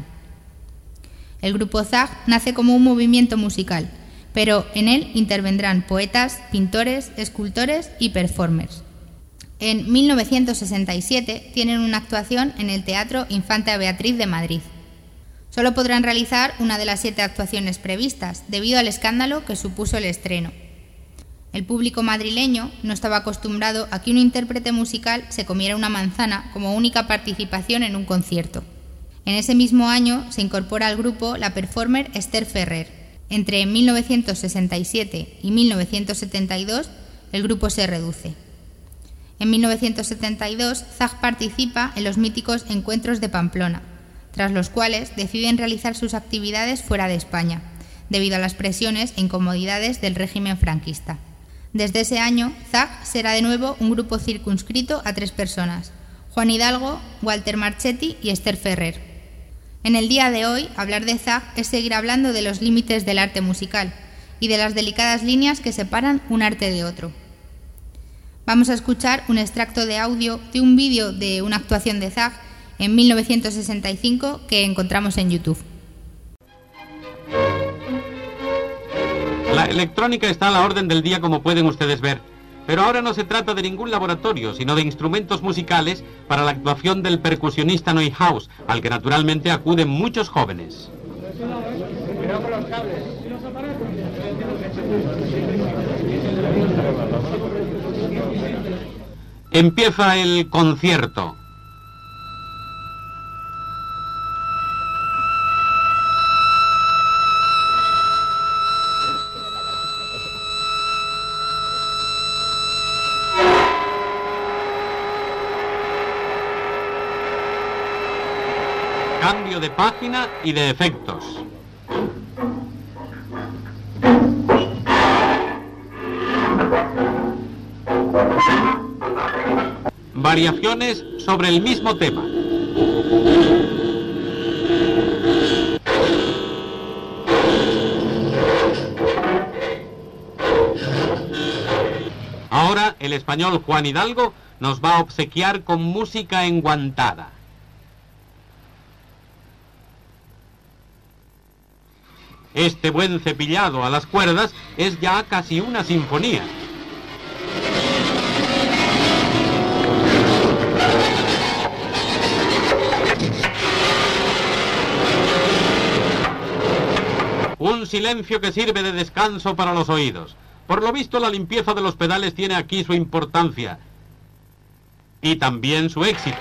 El grupo Zag nace como un movimiento musical, pero en él intervendrán poetas, pintores, escultores y performers. En mil novecientos sesenta y siete tienen una actuación en el Teatro Infanta Beatriz de Madrid. Solo podrán realizar una de las siete actuaciones previstas, debido al escándalo que supuso el estreno. El público madrileño no estaba acostumbrado a que un intérprete musical se comiera una manzana como única participación en un concierto. En ese mismo año se incorpora al grupo la performer Esther Ferrer. Entre mil novecientos sesenta y siete y mil novecientos setenta y dos el grupo se reduce. En mil novecientos setenta y dos Zag participa en los míticos Encuentros de Pamplona, tras los cuales deciden realizar sus actividades fuera de España, debido a las presiones e incomodidades del régimen franquista. Desde ese año, Zag será de nuevo un grupo circunscrito a tres personas: Juan Hidalgo, Walter Marchetti y Esther Ferrer. En el día de hoy, hablar de Zag es seguir hablando de los límites del arte musical y de las delicadas líneas que separan un arte de otro. Vamos a escuchar un extracto de audio de un vídeo de una actuación de Zag en mil novecientos sesenta y cinco que encontramos en YouTube. La electrónica está a la orden del día, como pueden ustedes ver, pero ahora no se trata de ningún laboratorio, sino de instrumentos musicales para la actuación del percusionista Neuhaus, al que naturalmente acuden muchos jóvenes. Empieza el concierto. Cambio de página y de efectos. Variaciones sobre el mismo tema. Ahora el español Juan Hidalgo nos va a obsequiar con música enguantada. Este buen cepillado a las cuerdas es ya casi una sinfonía. Un silencio que sirve de descanso para los oídos. Por lo visto, la limpieza de los pedales tiene aquí su importancia y también su éxito.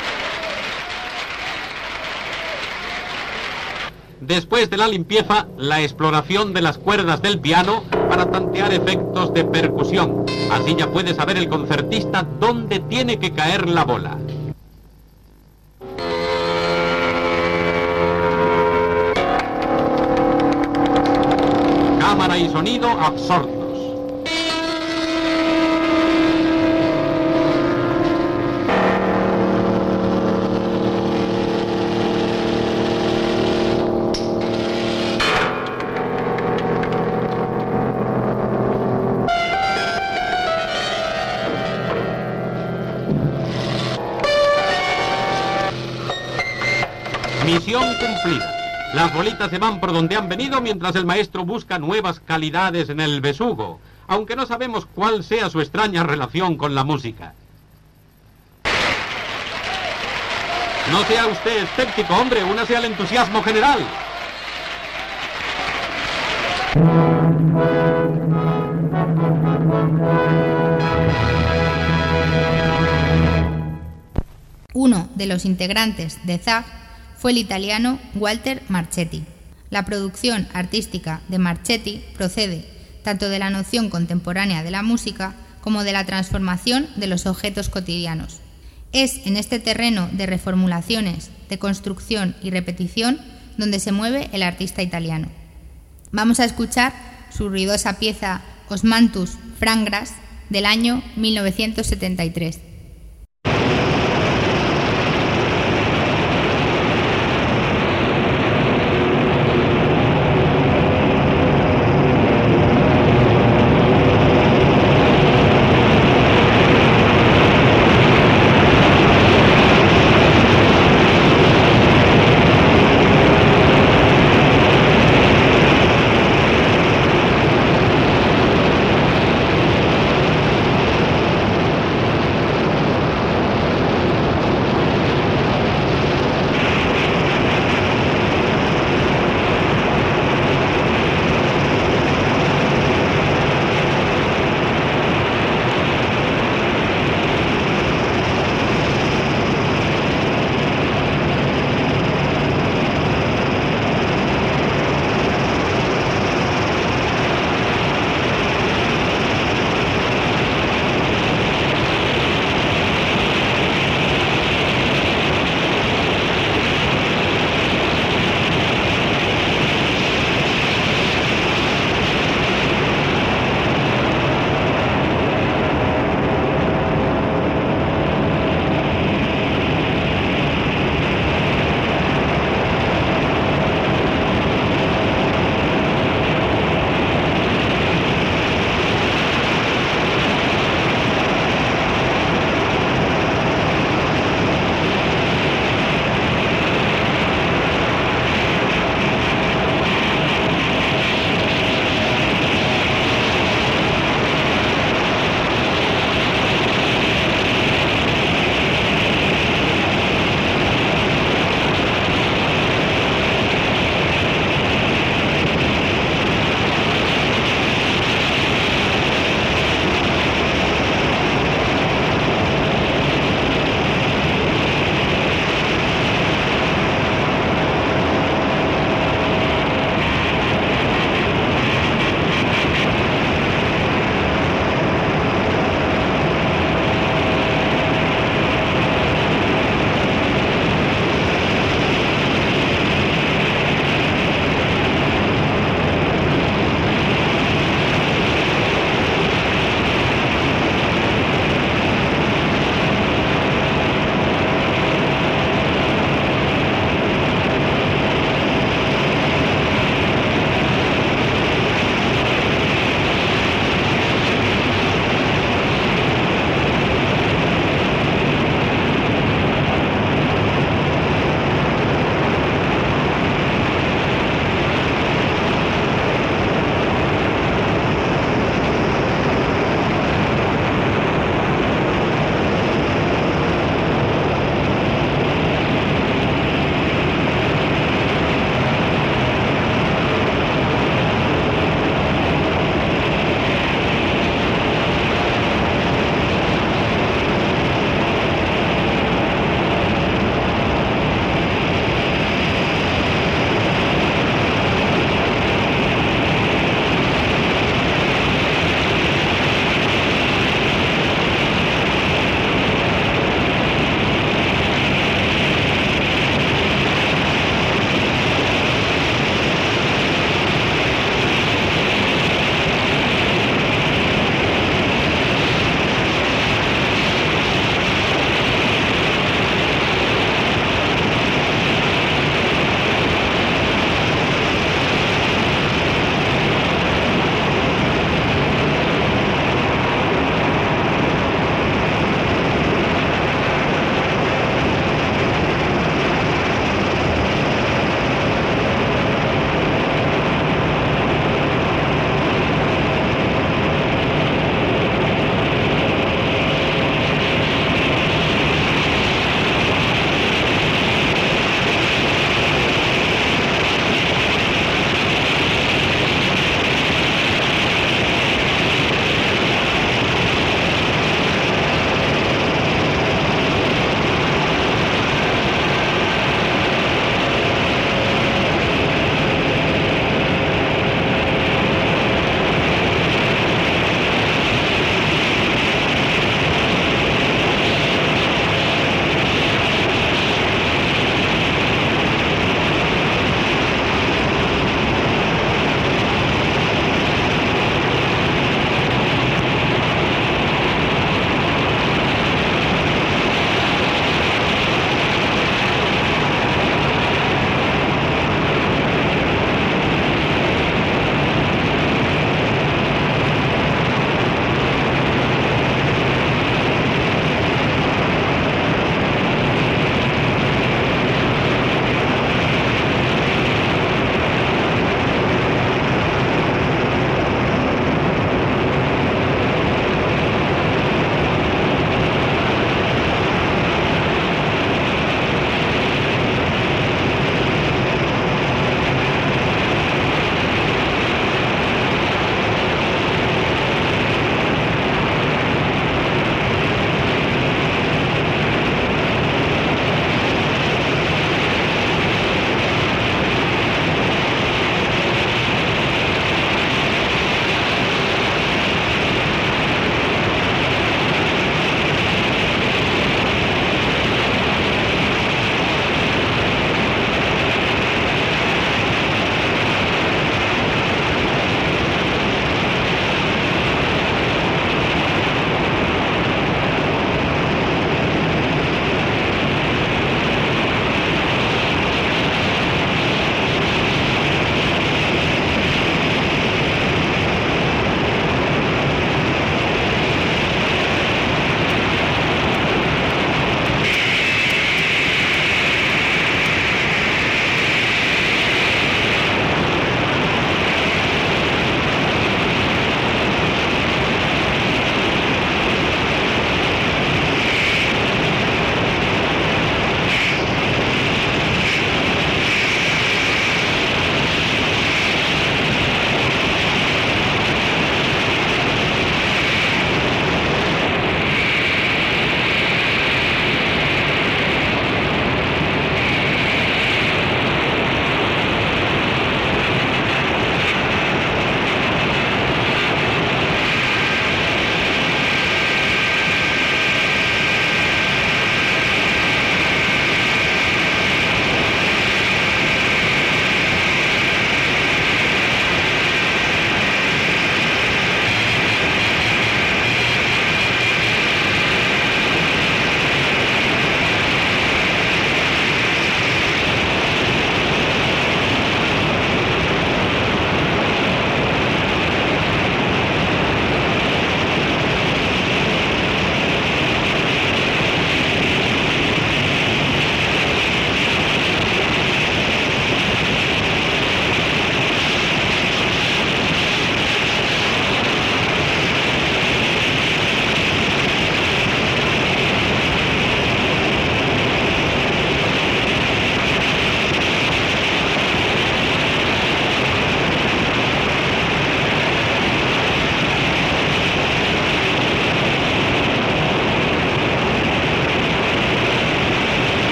Después de la limpieza, la exploración de las cuerdas del piano para tantear efectos de percusión. Así ya puede saber el concertista dónde tiene que caer la bola. Cámara y sonido absortos. Misión cumplida. Las bolitas se van por donde han venido mientras el maestro busca nuevas calidades en el besugo, aunque no sabemos cuál sea su extraña relación con la música. No sea usted escéptico, hombre, únase al entusiasmo general. Uno de los integrantes de Zag fue el italiano Walter Marchetti. La producción artística de Marchetti procede tanto de la noción contemporánea de la música como de la transformación de los objetos cotidianos. Es en este terreno de reformulaciones, de construcción y repetición donde se mueve el artista italiano. Vamos a escuchar su ruidosa pieza Osmanthus Frangras del año mil novecientos setenta y tres.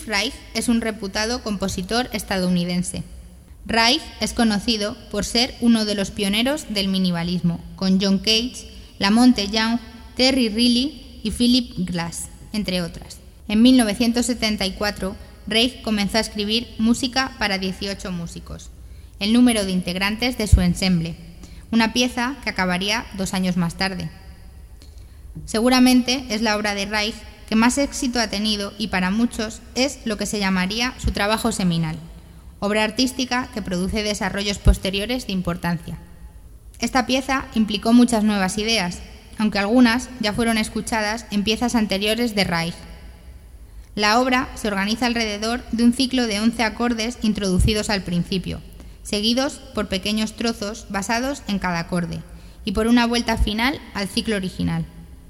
Reich es un reputado compositor estadounidense. Reich es conocido por ser uno de los pioneros del minimalismo, con John Cage, Lamonte Young, Terry Riley y Philip Glass, entre otras. En mil novecientos setenta y cuatro, Reich comenzó a escribir música para dieciocho músicos, el número de integrantes de su ensemble, una pieza que acabaría dos años más tarde. Seguramente es la obra de Reich que más éxito ha tenido y para muchos es lo que se llamaría su trabajo seminal, obra artística que produce desarrollos posteriores de importancia. Esta pieza implicó muchas nuevas ideas, aunque algunas ya fueron escuchadas en piezas anteriores de Reich. La obra se organiza alrededor de un ciclo de once acordes introducidos al principio, seguidos por pequeños trozos basados en cada acorde, y por una vuelta final al ciclo original.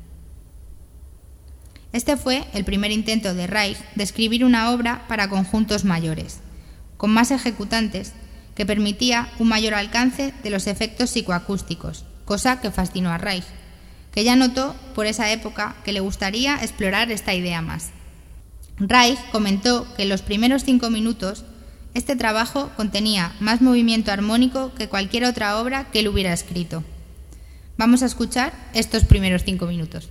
Este fue el primer intento de Reich de escribir una obra para conjuntos mayores, con más ejecutantes, que permitía un mayor alcance de los efectos psicoacústicos, cosa que fascinó a Reich, que ya notó por esa época que le gustaría explorar esta idea más. Reich comentó que en los primeros cinco minutos este trabajo contenía más movimiento armónico que cualquier otra obra que él hubiera escrito. Vamos a escuchar estos primeros cinco minutos.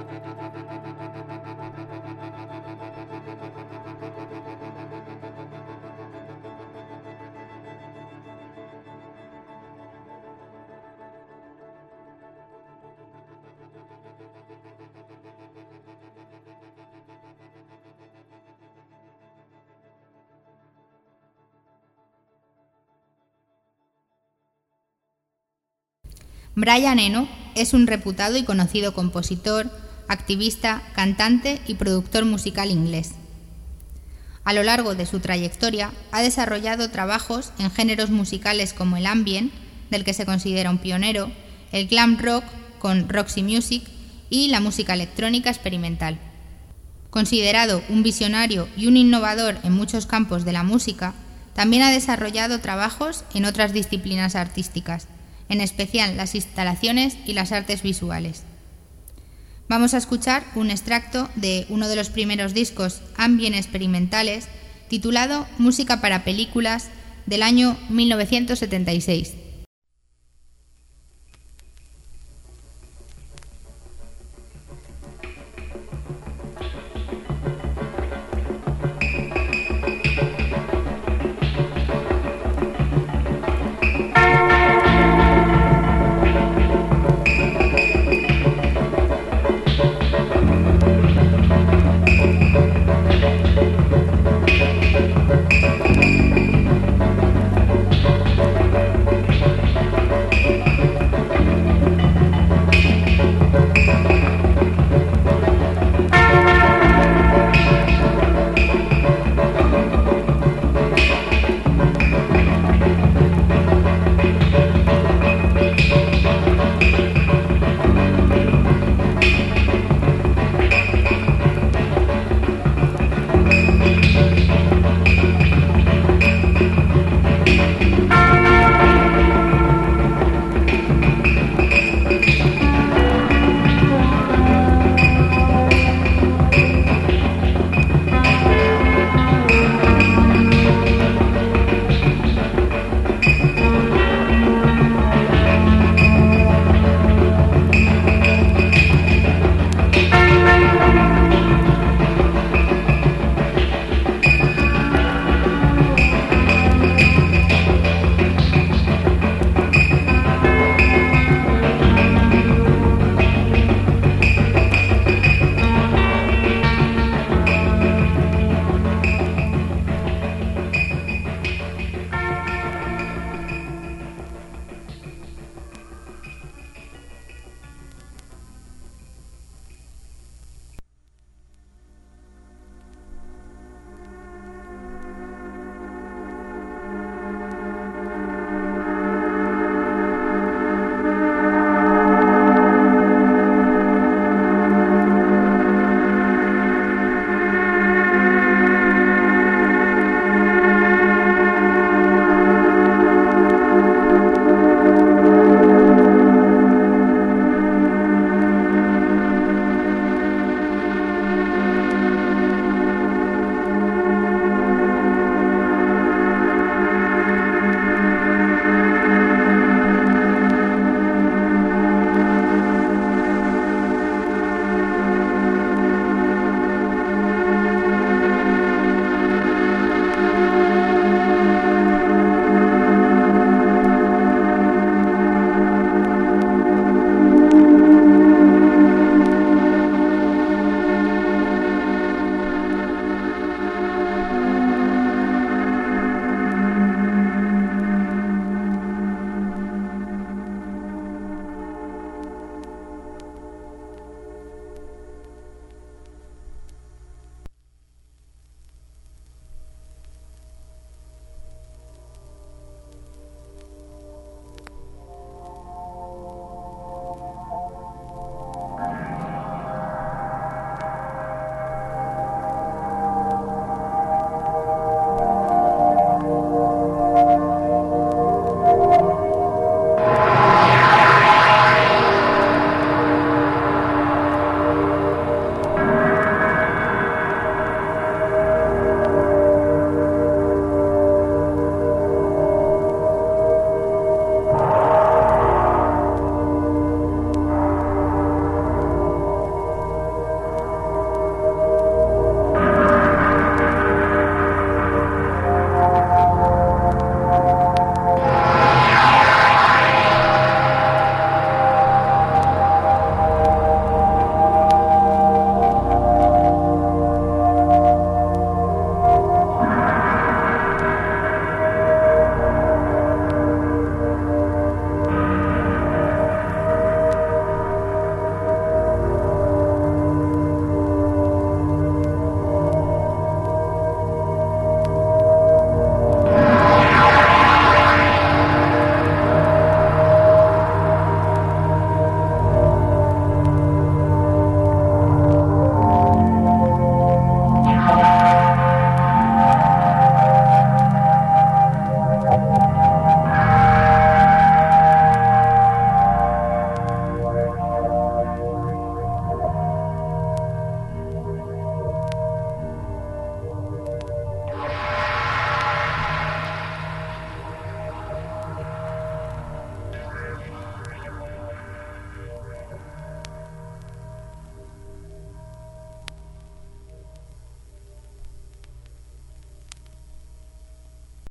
Brian Eno es un reputado y conocido compositor, activista, cantante y productor musical inglés. A lo largo de su trayectoria ha desarrollado trabajos en géneros musicales como el ambient, del que se considera un pionero, el glam rock con Roxy Music y la música electrónica experimental. Considerado un visionario y un innovador en muchos campos de la música, también ha desarrollado trabajos en otras disciplinas artísticas, en especial las instalaciones y las artes visuales. Vamos a escuchar un extracto de uno de los primeros discos ambient experimentales titulado Música para películas del año mil novecientos setenta y seis.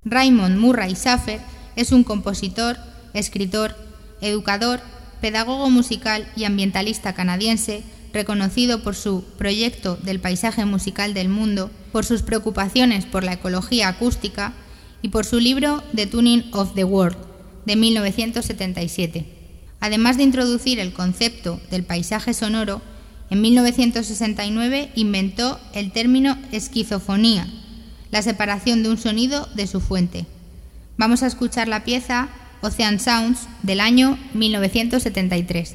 Raymond Murray Schafer es un compositor, escritor, educador, pedagogo musical y ambientalista canadiense reconocido por su proyecto del paisaje musical del mundo, por sus preocupaciones por la ecología acústica y por su libro The Tuning of the World, de mil novecientos setenta y siete. Además de introducir el concepto del paisaje sonoro, en mil novecientos sesenta y nueve inventó el término esquizofonía, la separación de un sonido de su fuente. Vamos a escuchar la pieza Ocean Sounds del año mil novecientos setenta y tres.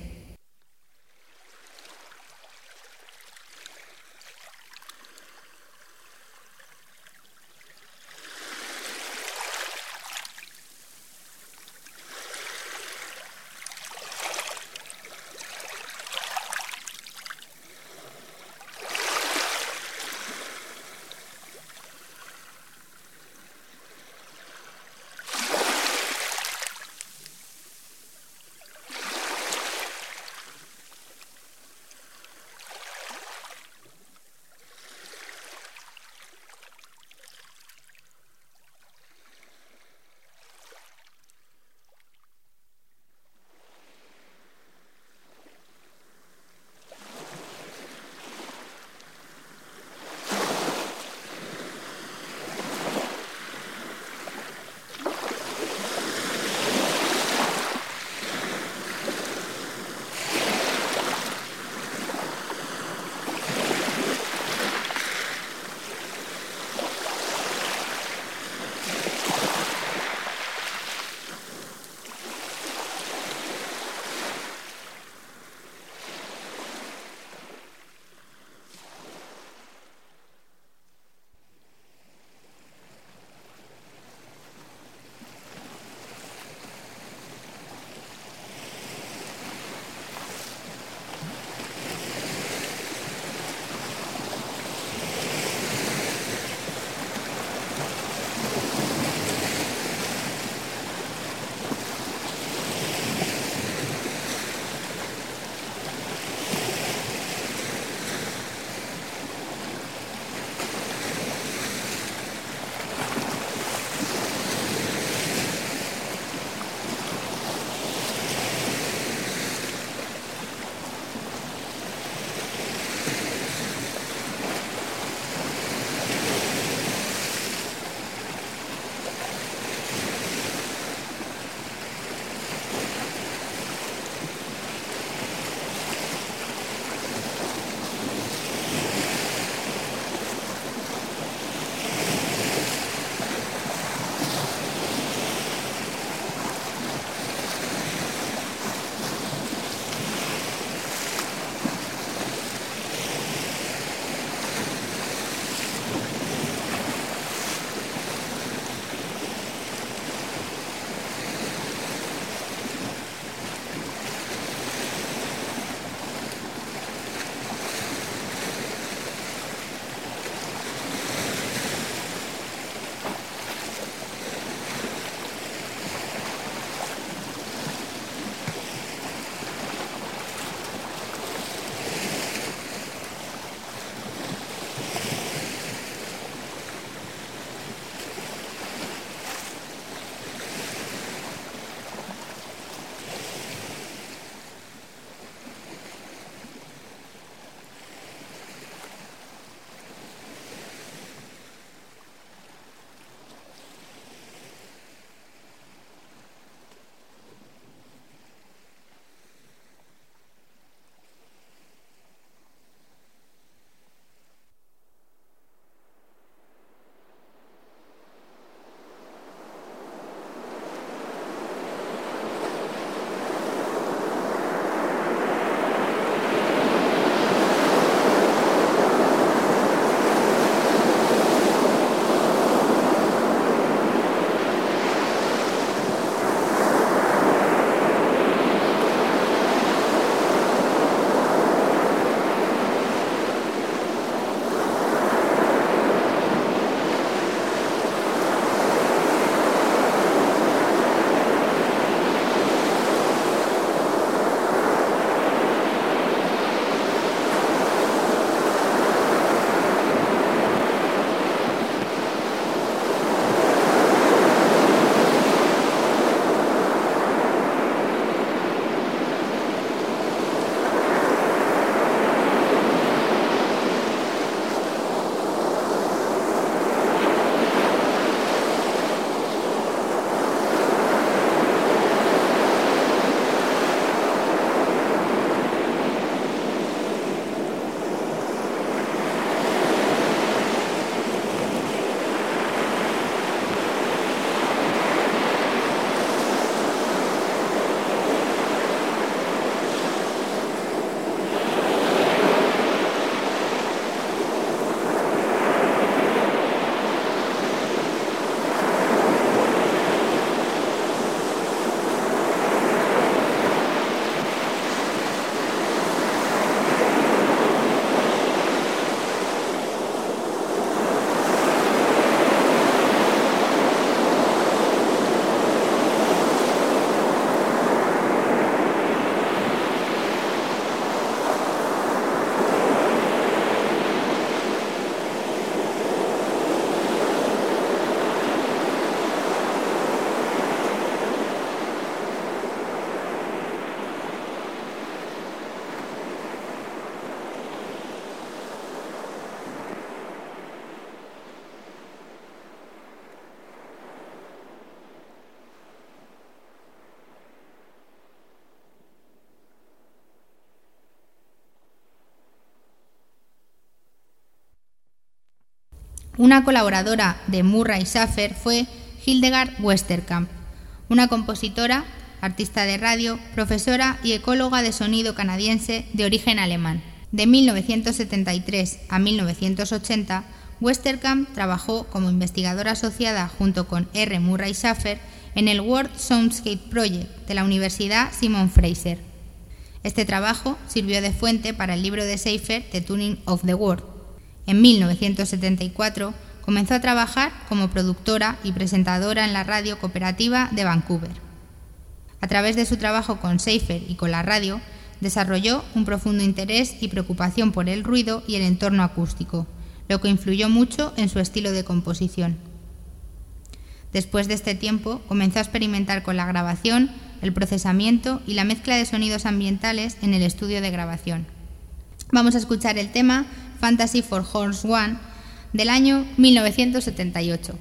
Una colaboradora de Murray Schafer fue Hildegard Westerkamp, una compositora, artista de radio, profesora y ecóloga de sonido canadiense de origen alemán. De mil novecientos setenta y tres a mil novecientos ochenta, Westerkamp trabajó como investigadora asociada junto con R. Murray Schafer en el World Soundscape Project de la Universidad Simon Fraser. Este trabajo sirvió de fuente para el libro de Schafer The Tuning of the World. En mil novecientos setenta y cuatro comenzó a trabajar como productora y presentadora en la radio cooperativa de Vancouver. A través de su trabajo con Schafer y con la radio, desarrolló un profundo interés y preocupación por el ruido y el entorno acústico, lo que influyó mucho en su estilo de composición. Después de este tiempo, comenzó a experimentar con la grabación, el procesamiento y la mezcla de sonidos ambientales en el estudio de grabación. Vamos a escuchar el tema Fantasy for Horns One del año mil novecientos setenta y ocho.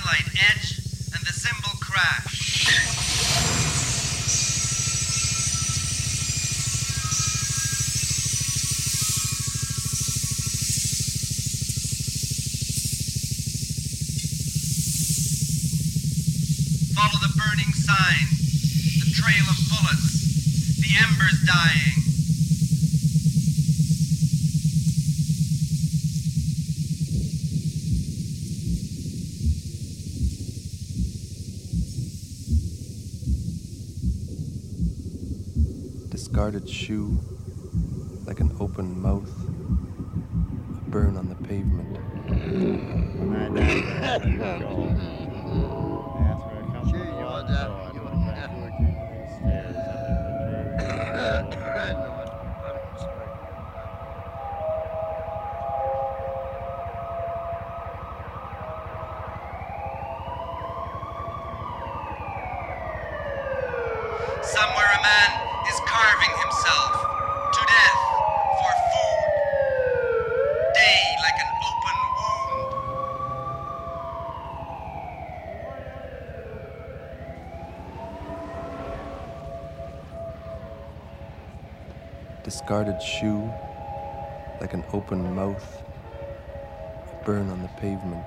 site edge and the symbol crash. Follow the burning sign, the trail of bullets, the embers dying. Discarded shoe, like an open mouth, a burn on the pavement. Somewhere a man is carving himself to death for food. Day like an open wound. Discarded shoe, like an open mouth, a burn on the pavement.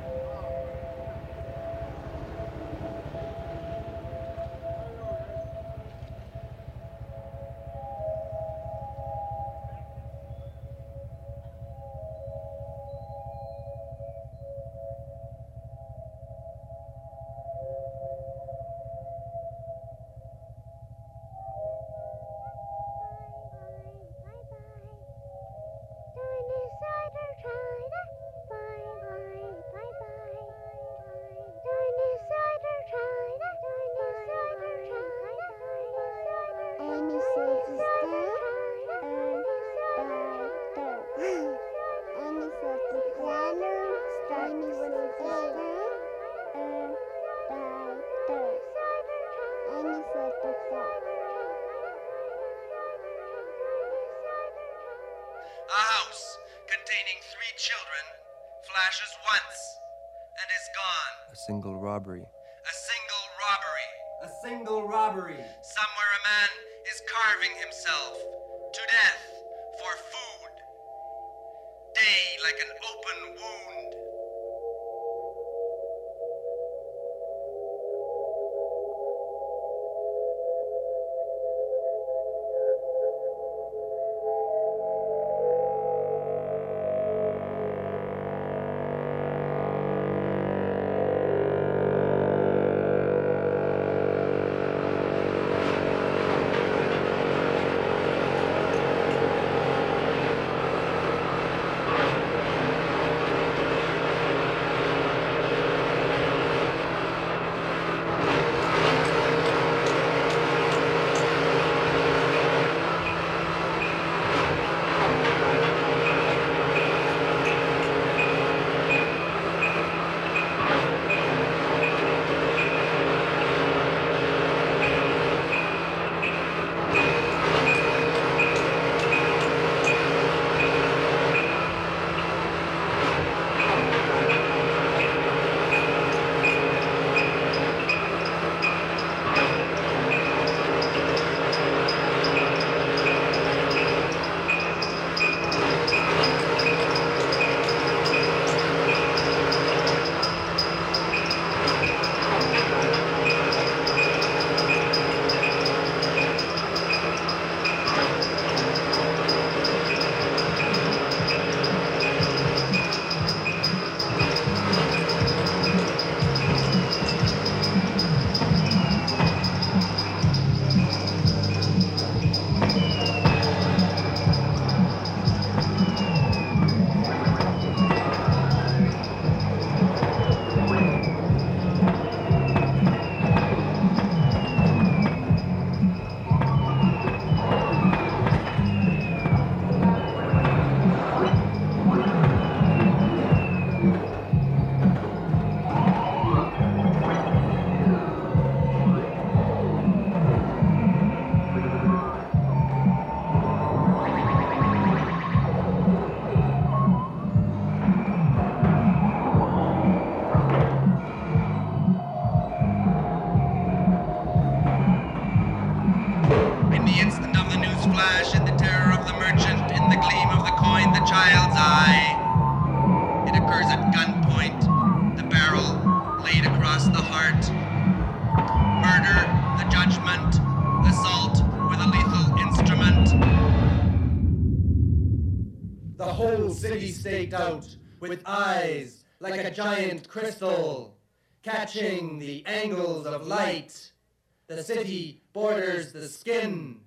A house containing three children flashes once and is gone. A single robbery. A single robbery. A single robbery. Somewhere a man is carving himself to death for food. Day like an open wound. staked out, with eyes like a giant crystal, catching the angles of light. The city borders the skin.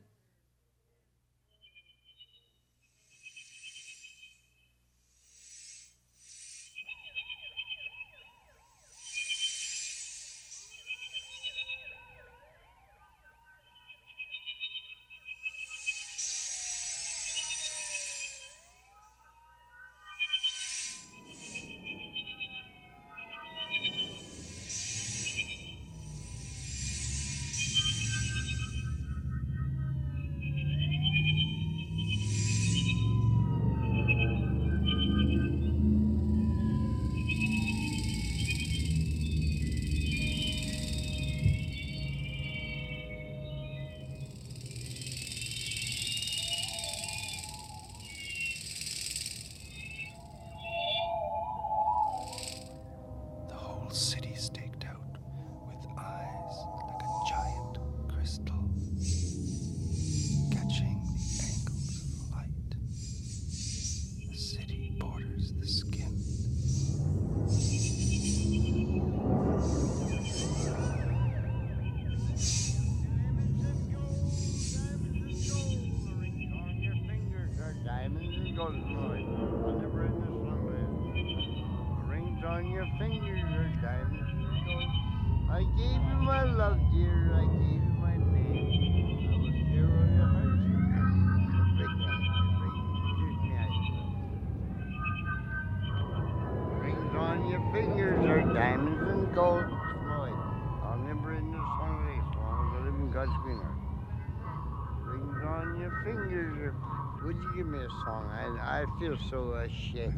Would you give me a song? I, I feel so ashamed.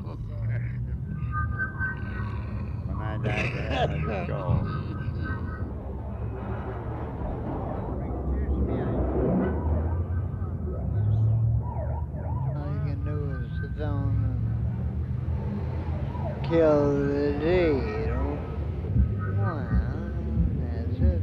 When I die, I have to go. All you can do is sit down and kill the day, you know? Well, that's it,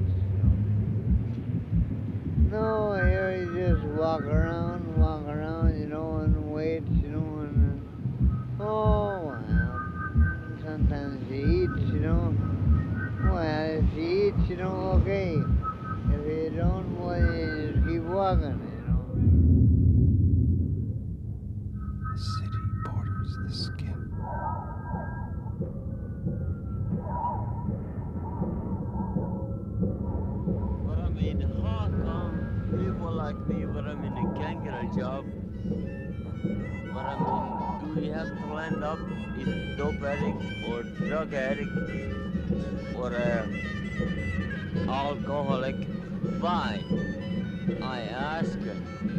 you know? No, here you just walk around. Walk around, you know, and wait, you know, and uh, oh, well, sometimes you eat, you know. Well, if you eat, you know, okay. If you don't, well, you just keep walking, you know. The city borders the skin. But I mean, how come people like me, but I mean, they can't get a job? But I mean, do we have to land up as dope addict or drug addict or a alcoholic? Why? I ask her.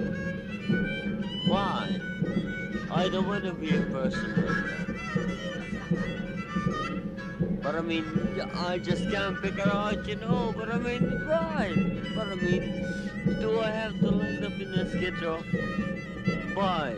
Why? I don't want to be a person like that. But I mean, I just can't figure out, you know, but I mean, why? But I mean, do I have to land up in a skid row? Why?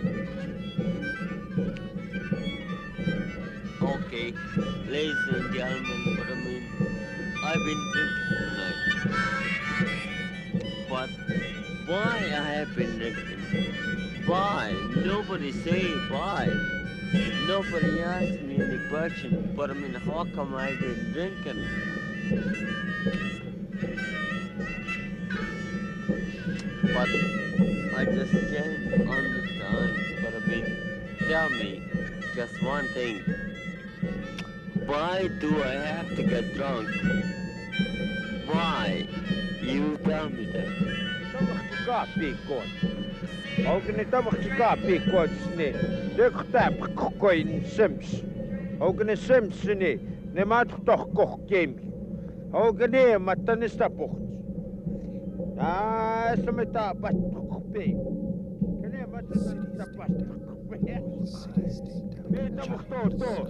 Okay, ladies and gentlemen, but I mean, I've been drinking tonight. But why I have been drinking? Why? Nobody say why. Nobody asked me any question, but I mean, how come I've been drinking? But I just can't understand, but I mean, tell me just one thing. Why do I have to get drunk? Why? You tell me that. Ook niet allemaal gekapie kotsne. De getap koin sims. Ook een sims ne. Ne maat toch koch game. Ook ne maar dan is dat pocht. Ah, is met dat pas kope. Kene maar dan is dat pas kope. Nee, dat mocht toch toch.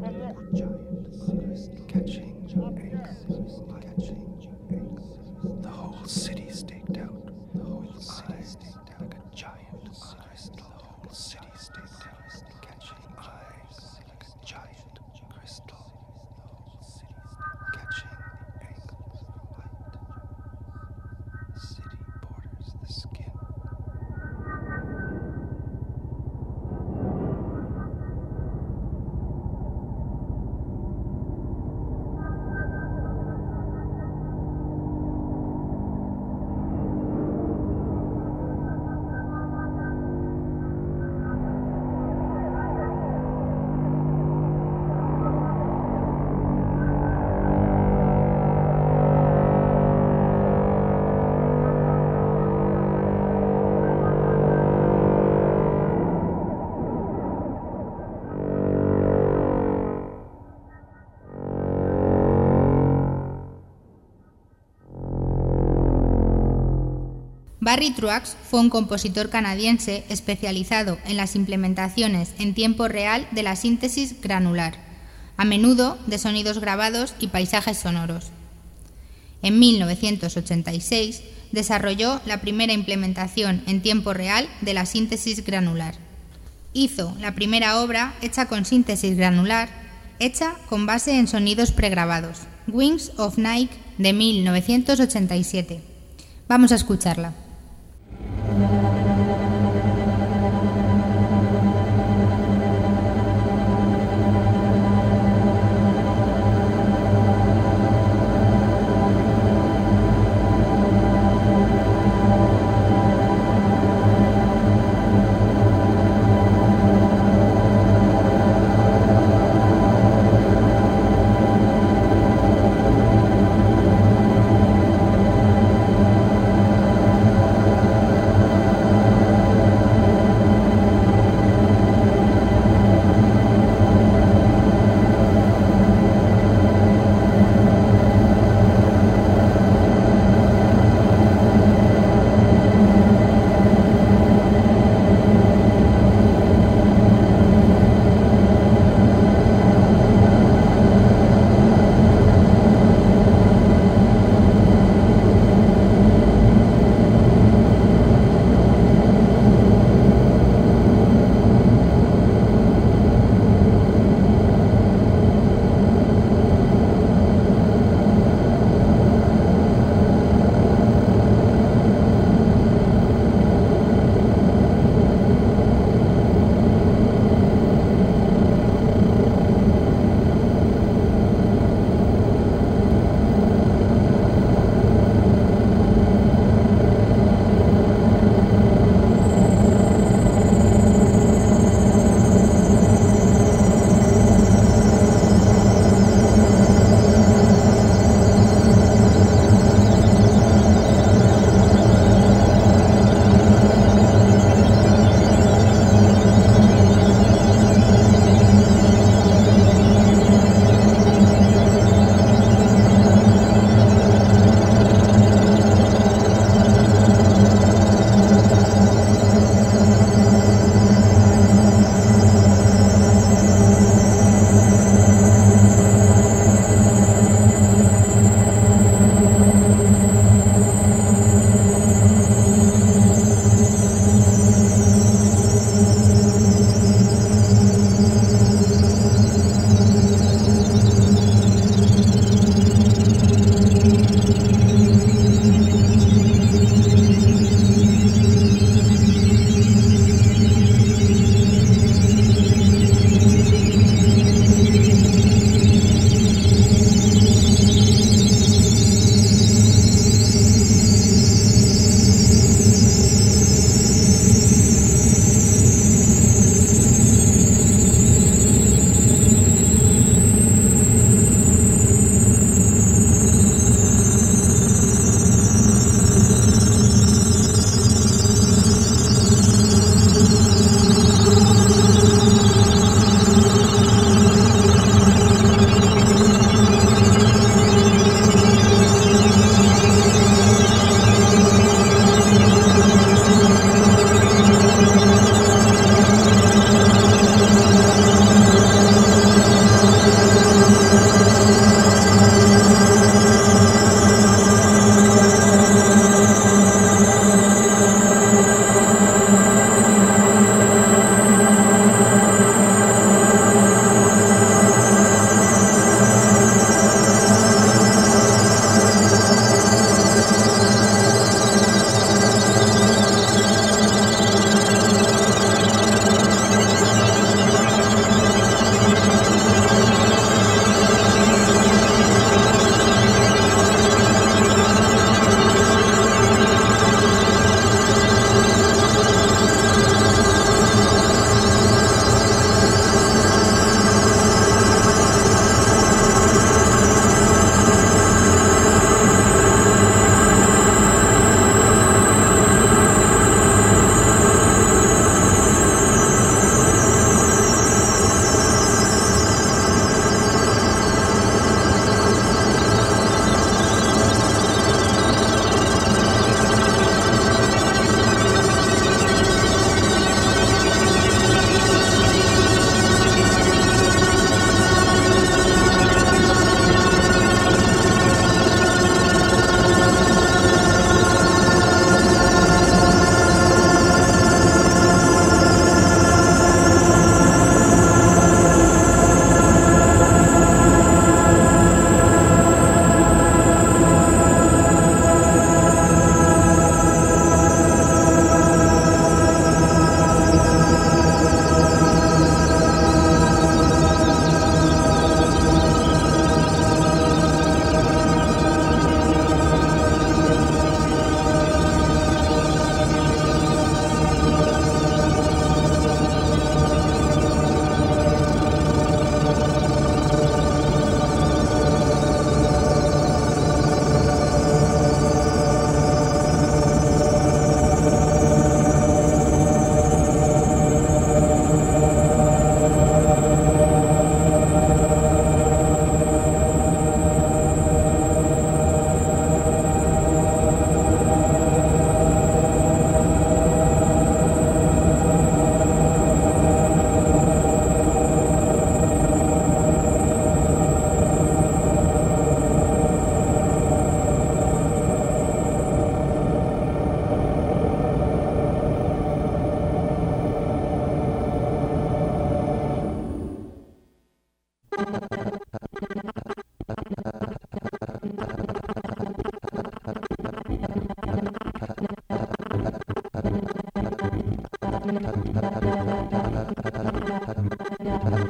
Catching eggs, catching eggs. The whole city staked out. The whole city staked out like a giant crystal. The whole city staked out, catching eyes like a giant crystal. The whole city catching the angles of light. The city borders the skin. Barry Truax fue un compositor canadiense especializado en las implementaciones en tiempo real de la síntesis granular, a menudo de sonidos grabados y paisajes sonoros. En mil novecientos ochenta y seis desarrolló la primera implementación en tiempo real de la síntesis granular. Hizo la primera obra hecha con síntesis granular, hecha con base en sonidos pregrabados, Wings of Night de mil novecientos ochenta y siete. Vamos a escucharla.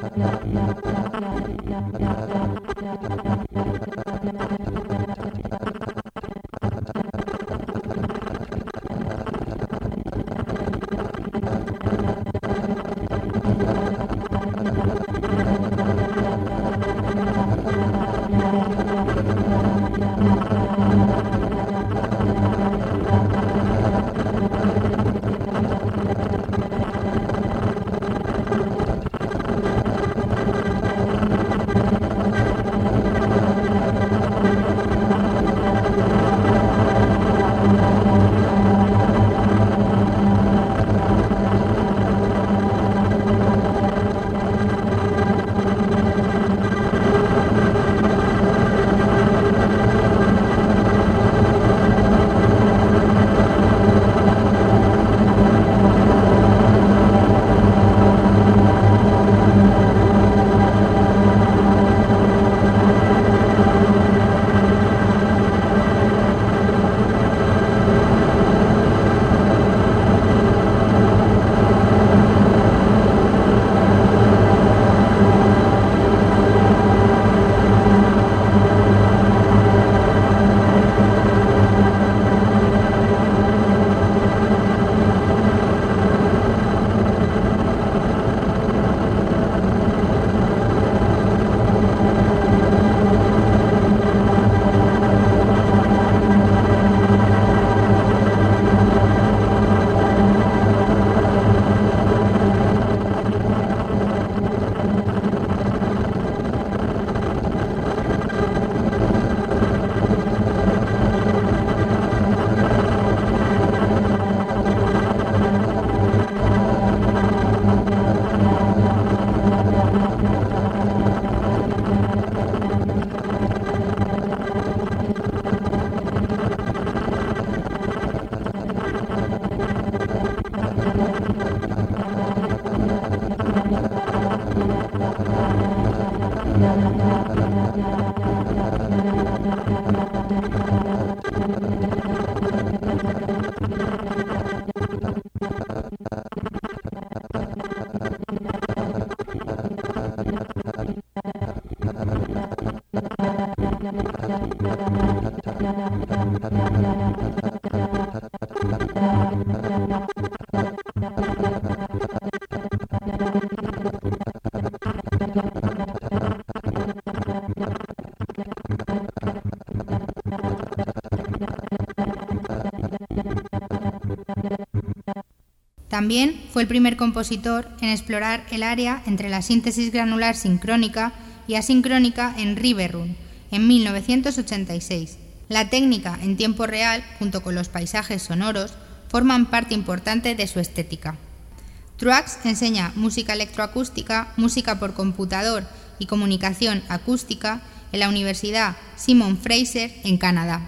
También fue el primer compositor en explorar el área entre la síntesis granular sincrónica y asincrónica en River Run, en mil novecientos ochenta y seis. La técnica en tiempo real, junto con los paisajes sonoros, forman parte importante de su estética. Truax enseña música electroacústica, música por computador y comunicación acústica en la Universidad Simon Fraser en Canadá.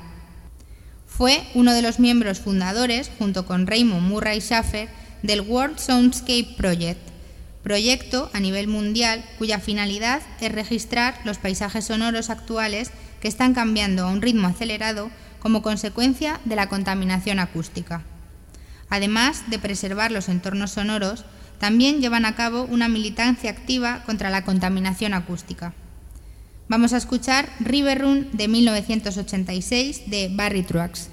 Fue uno de los miembros fundadores, junto con Raymond Murray Schafer, del World Soundscape Project, proyecto a nivel mundial cuya finalidad es registrar los paisajes sonoros actuales que están cambiando a un ritmo acelerado como consecuencia de la contaminación acústica. Además de preservar los entornos sonoros, también llevan a cabo una militancia activa contra la contaminación acústica. Vamos a escuchar River Run de mil novecientos ochenta y seis de Barry Truax.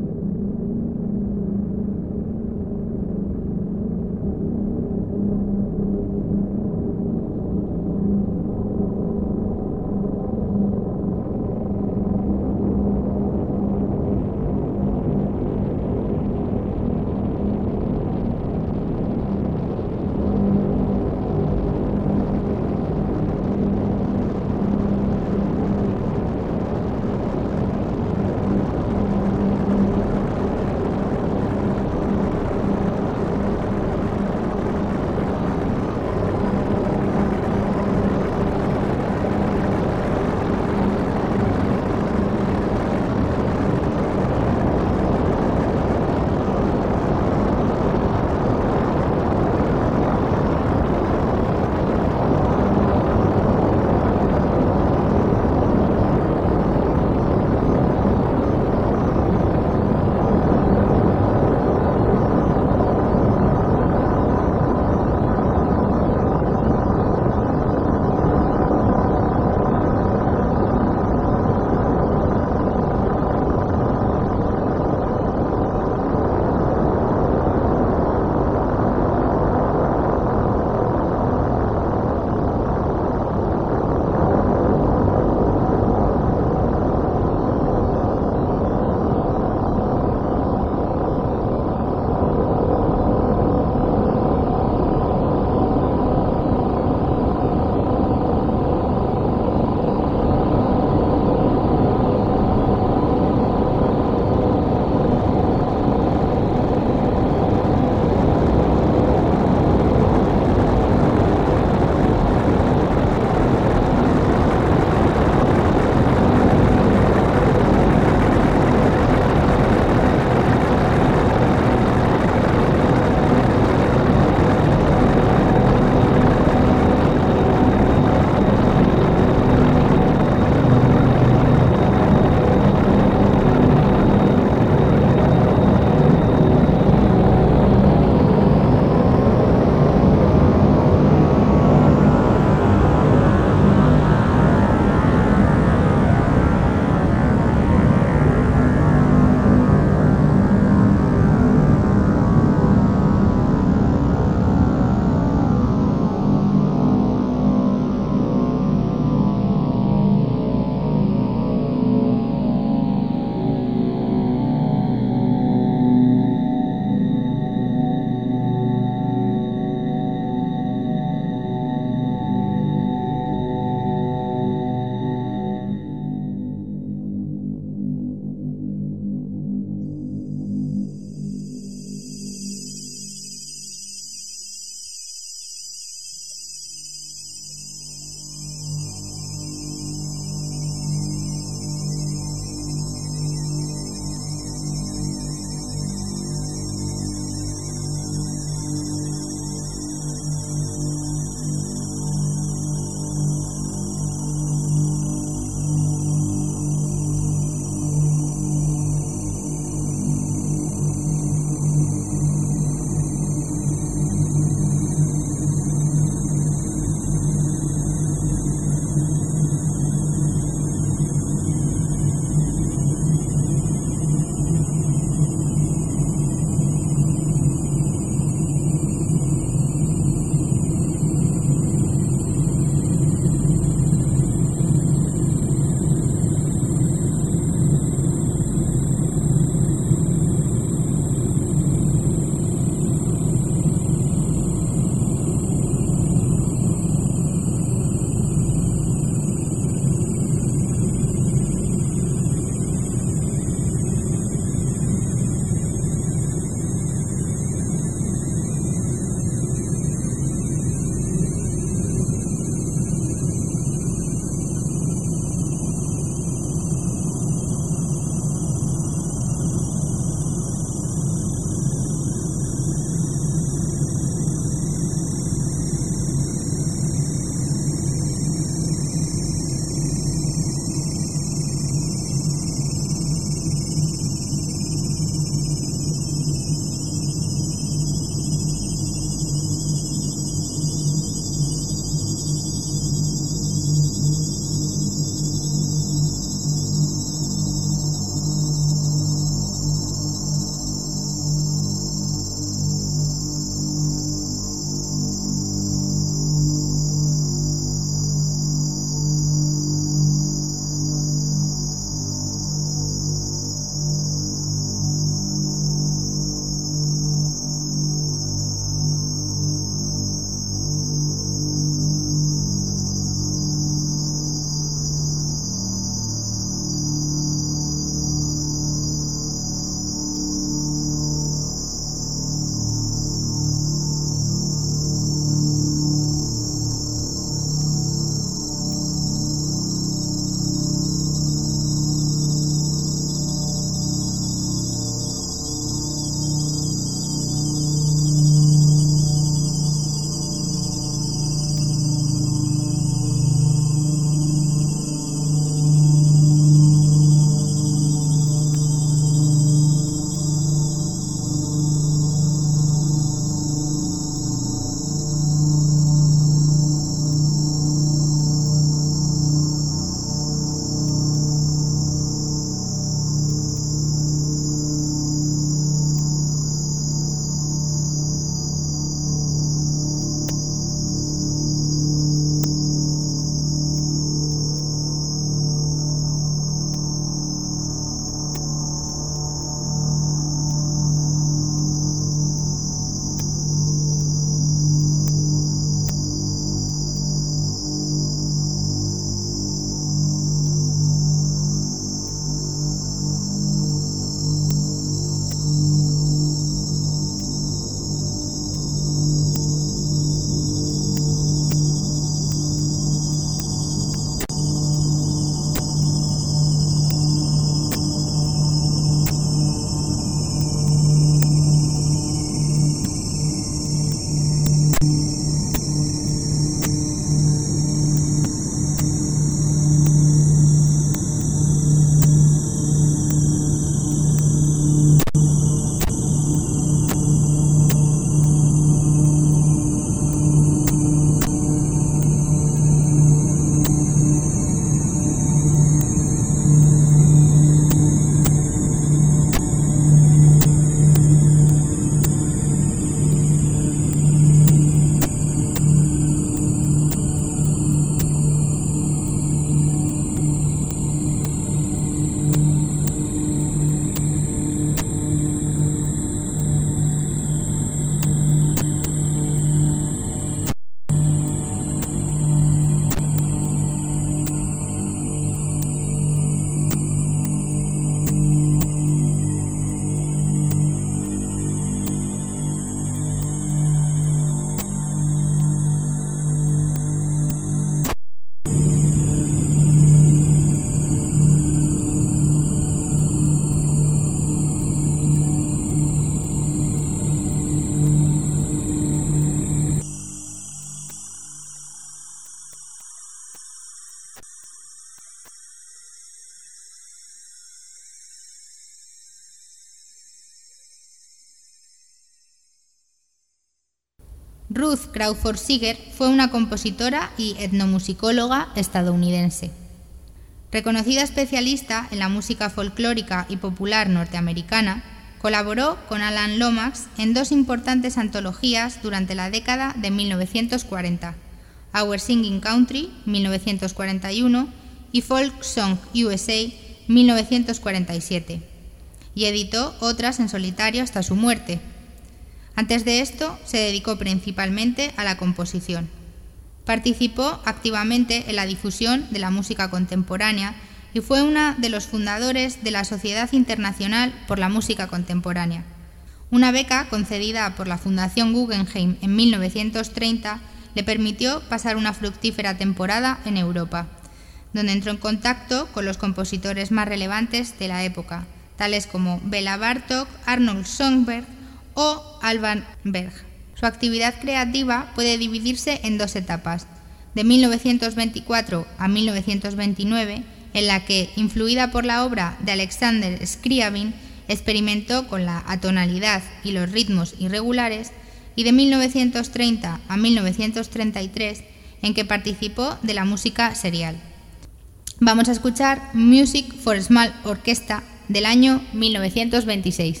Ruth Crawford Seeger fue una compositora y etnomusicóloga estadounidense. Reconocida especialista en la música folclórica y popular norteamericana, colaboró con Alan Lomax en dos importantes antologías durante la década de mil novecientos cuarenta, Our Singing Country, mil novecientos cuarenta y uno, y Folk Song U S A, mil novecientos cuarenta y siete, y editó otras en solitario hasta su muerte. Antes de esto, se dedicó principalmente a la composición. Participó activamente en la difusión de la música contemporánea y fue una de los fundadores de la Sociedad Internacional por la Música Contemporánea. Una beca concedida por la Fundación Guggenheim en mil novecientos treinta le permitió pasar una fructífera temporada en Europa, donde entró en contacto con los compositores más relevantes de la época, tales como Bela Bartók, Arnold Schoenberg o Alban Berg. Su actividad creativa puede dividirse en dos etapas, de mil novecientos veinticuatro a mil novecientos veintinueve, en la que, influida por la obra de Alexander Scriabin, experimentó con la atonalidad y los ritmos irregulares, y de mil novecientos treinta a mil novecientos treinta y tres, en que participó de la música serial. Vamos a escuchar Music for Small Orchestra del año mil novecientos veintiséis.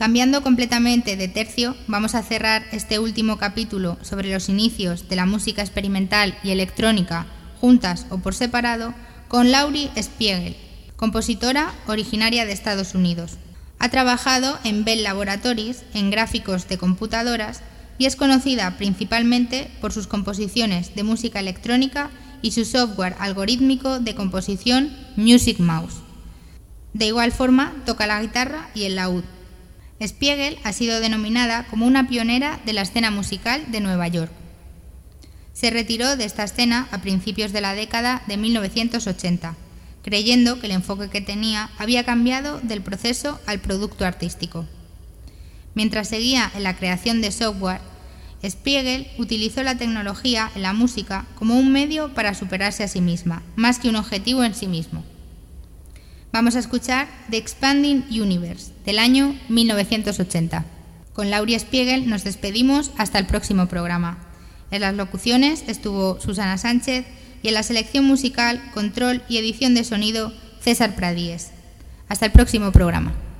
Cambiando completamente de tercio, vamos a cerrar este último capítulo sobre los inicios de la música experimental y electrónica, juntas o por separado, con Laurie Spiegel, compositora originaria de Estados Unidos. Ha trabajado en Bell Laboratories, en gráficos de computadoras, y es conocida principalmente por sus composiciones de música electrónica y su software algorítmico de composición Music Mouse. De igual forma, toca la guitarra y el laúd. Spiegel ha sido denominada como una pionera de la escena musical de Nueva York. Se retiró de esta escena a principios de la década de mil novecientos ochenta, creyendo que el enfoque que tenía había cambiado del proceso al producto artístico. Mientras seguía en la creación de software, Spiegel utilizó la tecnología en la música como un medio para superarse a sí misma, más que un objetivo en sí mismo. Vamos a escuchar The Expanding Universe, del año mil novecientos ochenta. Con Laurie Spiegel nos despedimos hasta el próximo programa. En las locuciones estuvo Susana Sánchez y en la selección musical, control y edición de sonido, César Pradíes. Hasta el próximo programa.